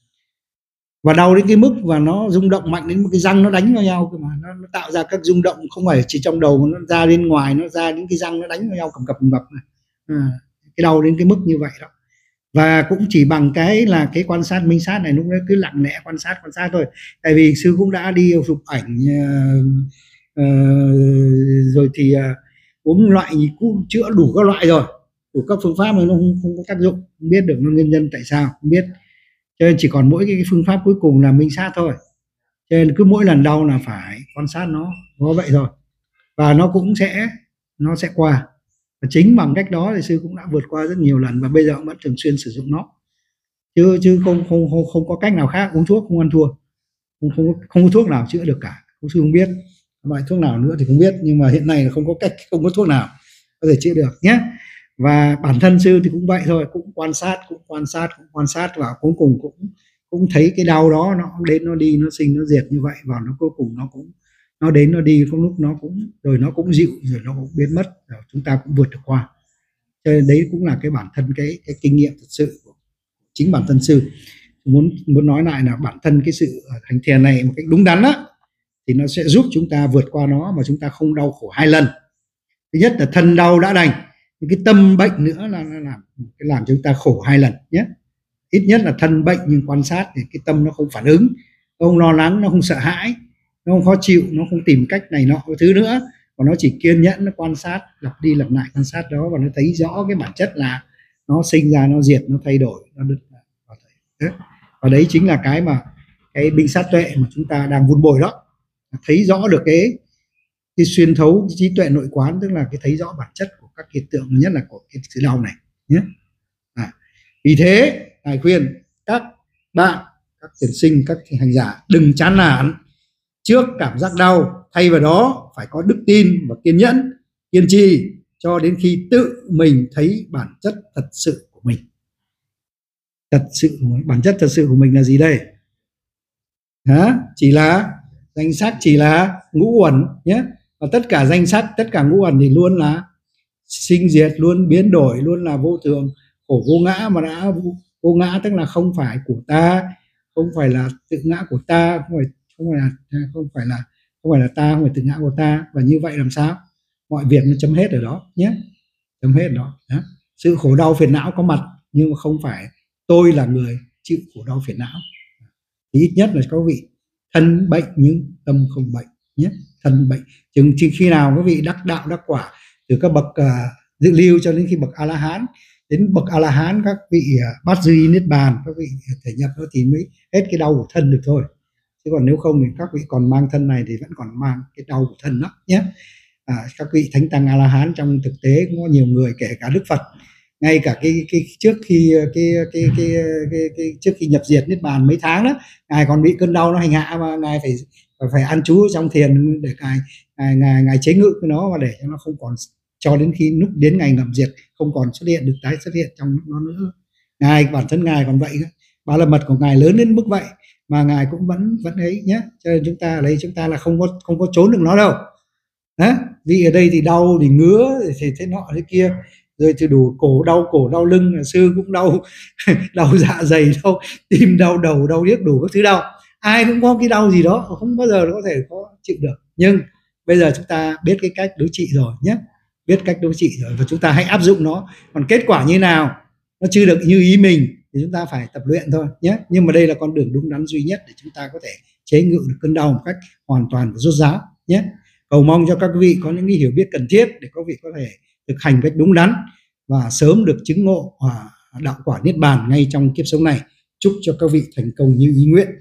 và đau đến cái mức và nó rung động mạnh đến một cái răng nó đánh vào nhau, mà nó, nó tạo ra các rung động không phải chỉ trong đầu mà nó ra bên ngoài, nó ra đến cái răng nó đánh vào nhau cầm cập cầm cập này. À, cái đau đến cái mức như vậy đó. Và cũng chỉ bằng cái là cái quan sát minh sát này, lúc đấy cứ lặng lẽ quan sát quan sát thôi. Tại vì sư cũng đã đi chụp ảnh uh, uh, rồi thì uh, uống loại cũng chữa đủ các loại rồi, đủ các phương pháp mà nó không, không có tác dụng, không biết được nó nguyên nhân tại sao, không biết. Cho nên chỉ còn mỗi cái phương pháp cuối cùng là minh sát thôi. Cho nên cứ mỗi lần đau là phải quan sát nó, có vậy thôi. Và nó cũng sẽ nó sẽ qua. Và chính bằng cách đó thì sư cũng đã vượt qua rất nhiều lần, và bây giờ cũng vẫn thường xuyên sử dụng nó. Chứ chứ không không không không có cách nào khác, uống thuốc không ăn thua. Không không không có thuốc nào chữa được cả. Sư không biết loại thuốc nào nữa thì không biết, nhưng mà hiện nay là không có cách, không có thuốc nào có thể chữa được nhé. Và bản thân sư thì cũng vậy thôi, cũng quan sát, cũng quan sát, cũng quan sát, và cuối cùng cũng cũng thấy cái đau đó nó đến nó đi, nó sinh nó diệt như vậy, và nó cuối cùng nó cũng nó đến nó đi, có lúc nó cũng rồi nó cũng dịu, rồi nó cũng biến mất, rồi chúng ta cũng vượt được qua. Cho nên đấy cũng là cái bản thân cái cái kinh nghiệm thật sự của chính bản thân sư. Muốn muốn nói lại là bản thân cái sự hành thiền này một cách đúng đắn á, thì nó sẽ giúp chúng ta vượt qua nó mà chúng ta không đau khổ hai lần. Thứ nhất là thân đau đã đành, cái tâm bệnh nữa là nó làm cái làm chúng ta khổ hai lần nhé. Ít nhất là thân bệnh nhưng quan sát thì cái tâm nó không phản ứng, nó không lo lắng, nó không sợ hãi, nó không khó chịu, nó không tìm cách này nọ cái thứ nữa, và nó chỉ kiên nhẫn nó quan sát, lặp đi lặp lại quan sát đó, và nó thấy rõ cái bản chất là nó sinh ra, nó diệt, nó thay đổi, nó đứt. Và đấy chính là cái mà cái minh sát tuệ mà chúng ta đang vun bồi đó, thấy rõ được cái cái xuyên thấu cái trí tuệ nội quán, tức là cái thấy rõ bản chất của các hiện tượng, nhất là của cái sự đau này nhé. À, vì thế thầy khuyên các bạn, các thiền sinh, các hành giả đừng chán nản trước cảm giác đau, thay vào đó phải có đức tin và kiên nhẫn, kiên trì cho đến khi tự mình thấy bản chất thật sự của mình. Thật sự bản chất thật sự của mình là gì đây? Hả? Chỉ là danh sắc, chỉ là ngũ uẩn nhé. Và tất cả danh sắc, tất cả ngũ uẩn thì luôn là sinh diệt, luôn biến đổi, luôn là vô thường, khổ vô ngã. Mà đã vô ngã tức là không phải của ta, không phải là tự ngã của ta, không phải không phải là không phải là không phải là ta, không phải tự ngã của ta. Và như vậy làm sao? Mọi việc nó chấm hết ở đó nhé, chấm hết ở đó. Đó. Sự khổ đau phiền não có mặt, nhưng mà không phải tôi là người chịu khổ đau phiền não. Thì ít nhất là có vị thân bệnh nhưng tâm không bệnh nhé. Thân bệnh chừng khi nào các vị đắc đạo đắc quả từ các bậc uh, dự lưu cho đến khi bậc A La Hán, đến bậc A La Hán các vị uh, bát duy niết bàn, các vị thể nhập đó thì mới hết cái đau của thân được thôi. Chứ còn nếu không thì các vị còn mang thân này thì vẫn còn mang cái đau của thân đó nhé. À, các vị thánh tăng A La Hán trong thực tế cũng có nhiều người, kể cả Đức Phật ngay cả cái cái trước khi cái cái cái, cái, cái trước khi nhập diệt niết bàn mấy tháng đó, ngài còn bị cơn đau nó hành hạ mà ngài phải phải ăn trú trong thiền để ngài ngài ngài, ngài chế ngự cái nó và để cho nó không còn, cho đến khi lúc đến ngày ngập diệt không còn xuất hiện được, tái xuất hiện trong nó nữa. Ngài bản thân ngài còn vậy, Ba la mật của ngài lớn đến mức vậy mà ngài cũng vẫn vẫn ấy nhé. Cho nên chúng ta ở đây chúng ta là không có không có trốn được nó đâu. Đó, vì ở đây thì đau thì ngứa thì thế nọ thế kia, rồi thì đủ cổ đau cổ đau lưng, sư cũng đau đau dạ dày, đau tim, đau đầu, đau điếc, đủ các thứ đau. Ai cũng có cái đau gì đó, không bao giờ có thể có chịu được. Nhưng bây giờ chúng ta biết cái cách đối trị rồi nhé, biết cách đối trị rồi và chúng ta hãy áp dụng nó. Còn kết quả như nào nó chưa được như ý mình thì chúng ta phải tập luyện thôi nhé. Nhưng mà đây là con đường đúng đắn duy nhất để chúng ta có thể chế ngự được cơn đau một cách hoàn toàn và rốt ráo nhé. Cầu mong cho các quý vị có những cái hiểu biết cần thiết để các vị có thể thực hành cách đúng đắn và sớm được chứng ngộ và đạo quả niết bàn ngay trong kiếp sống này. Chúc cho các vị thành công như ý nguyện.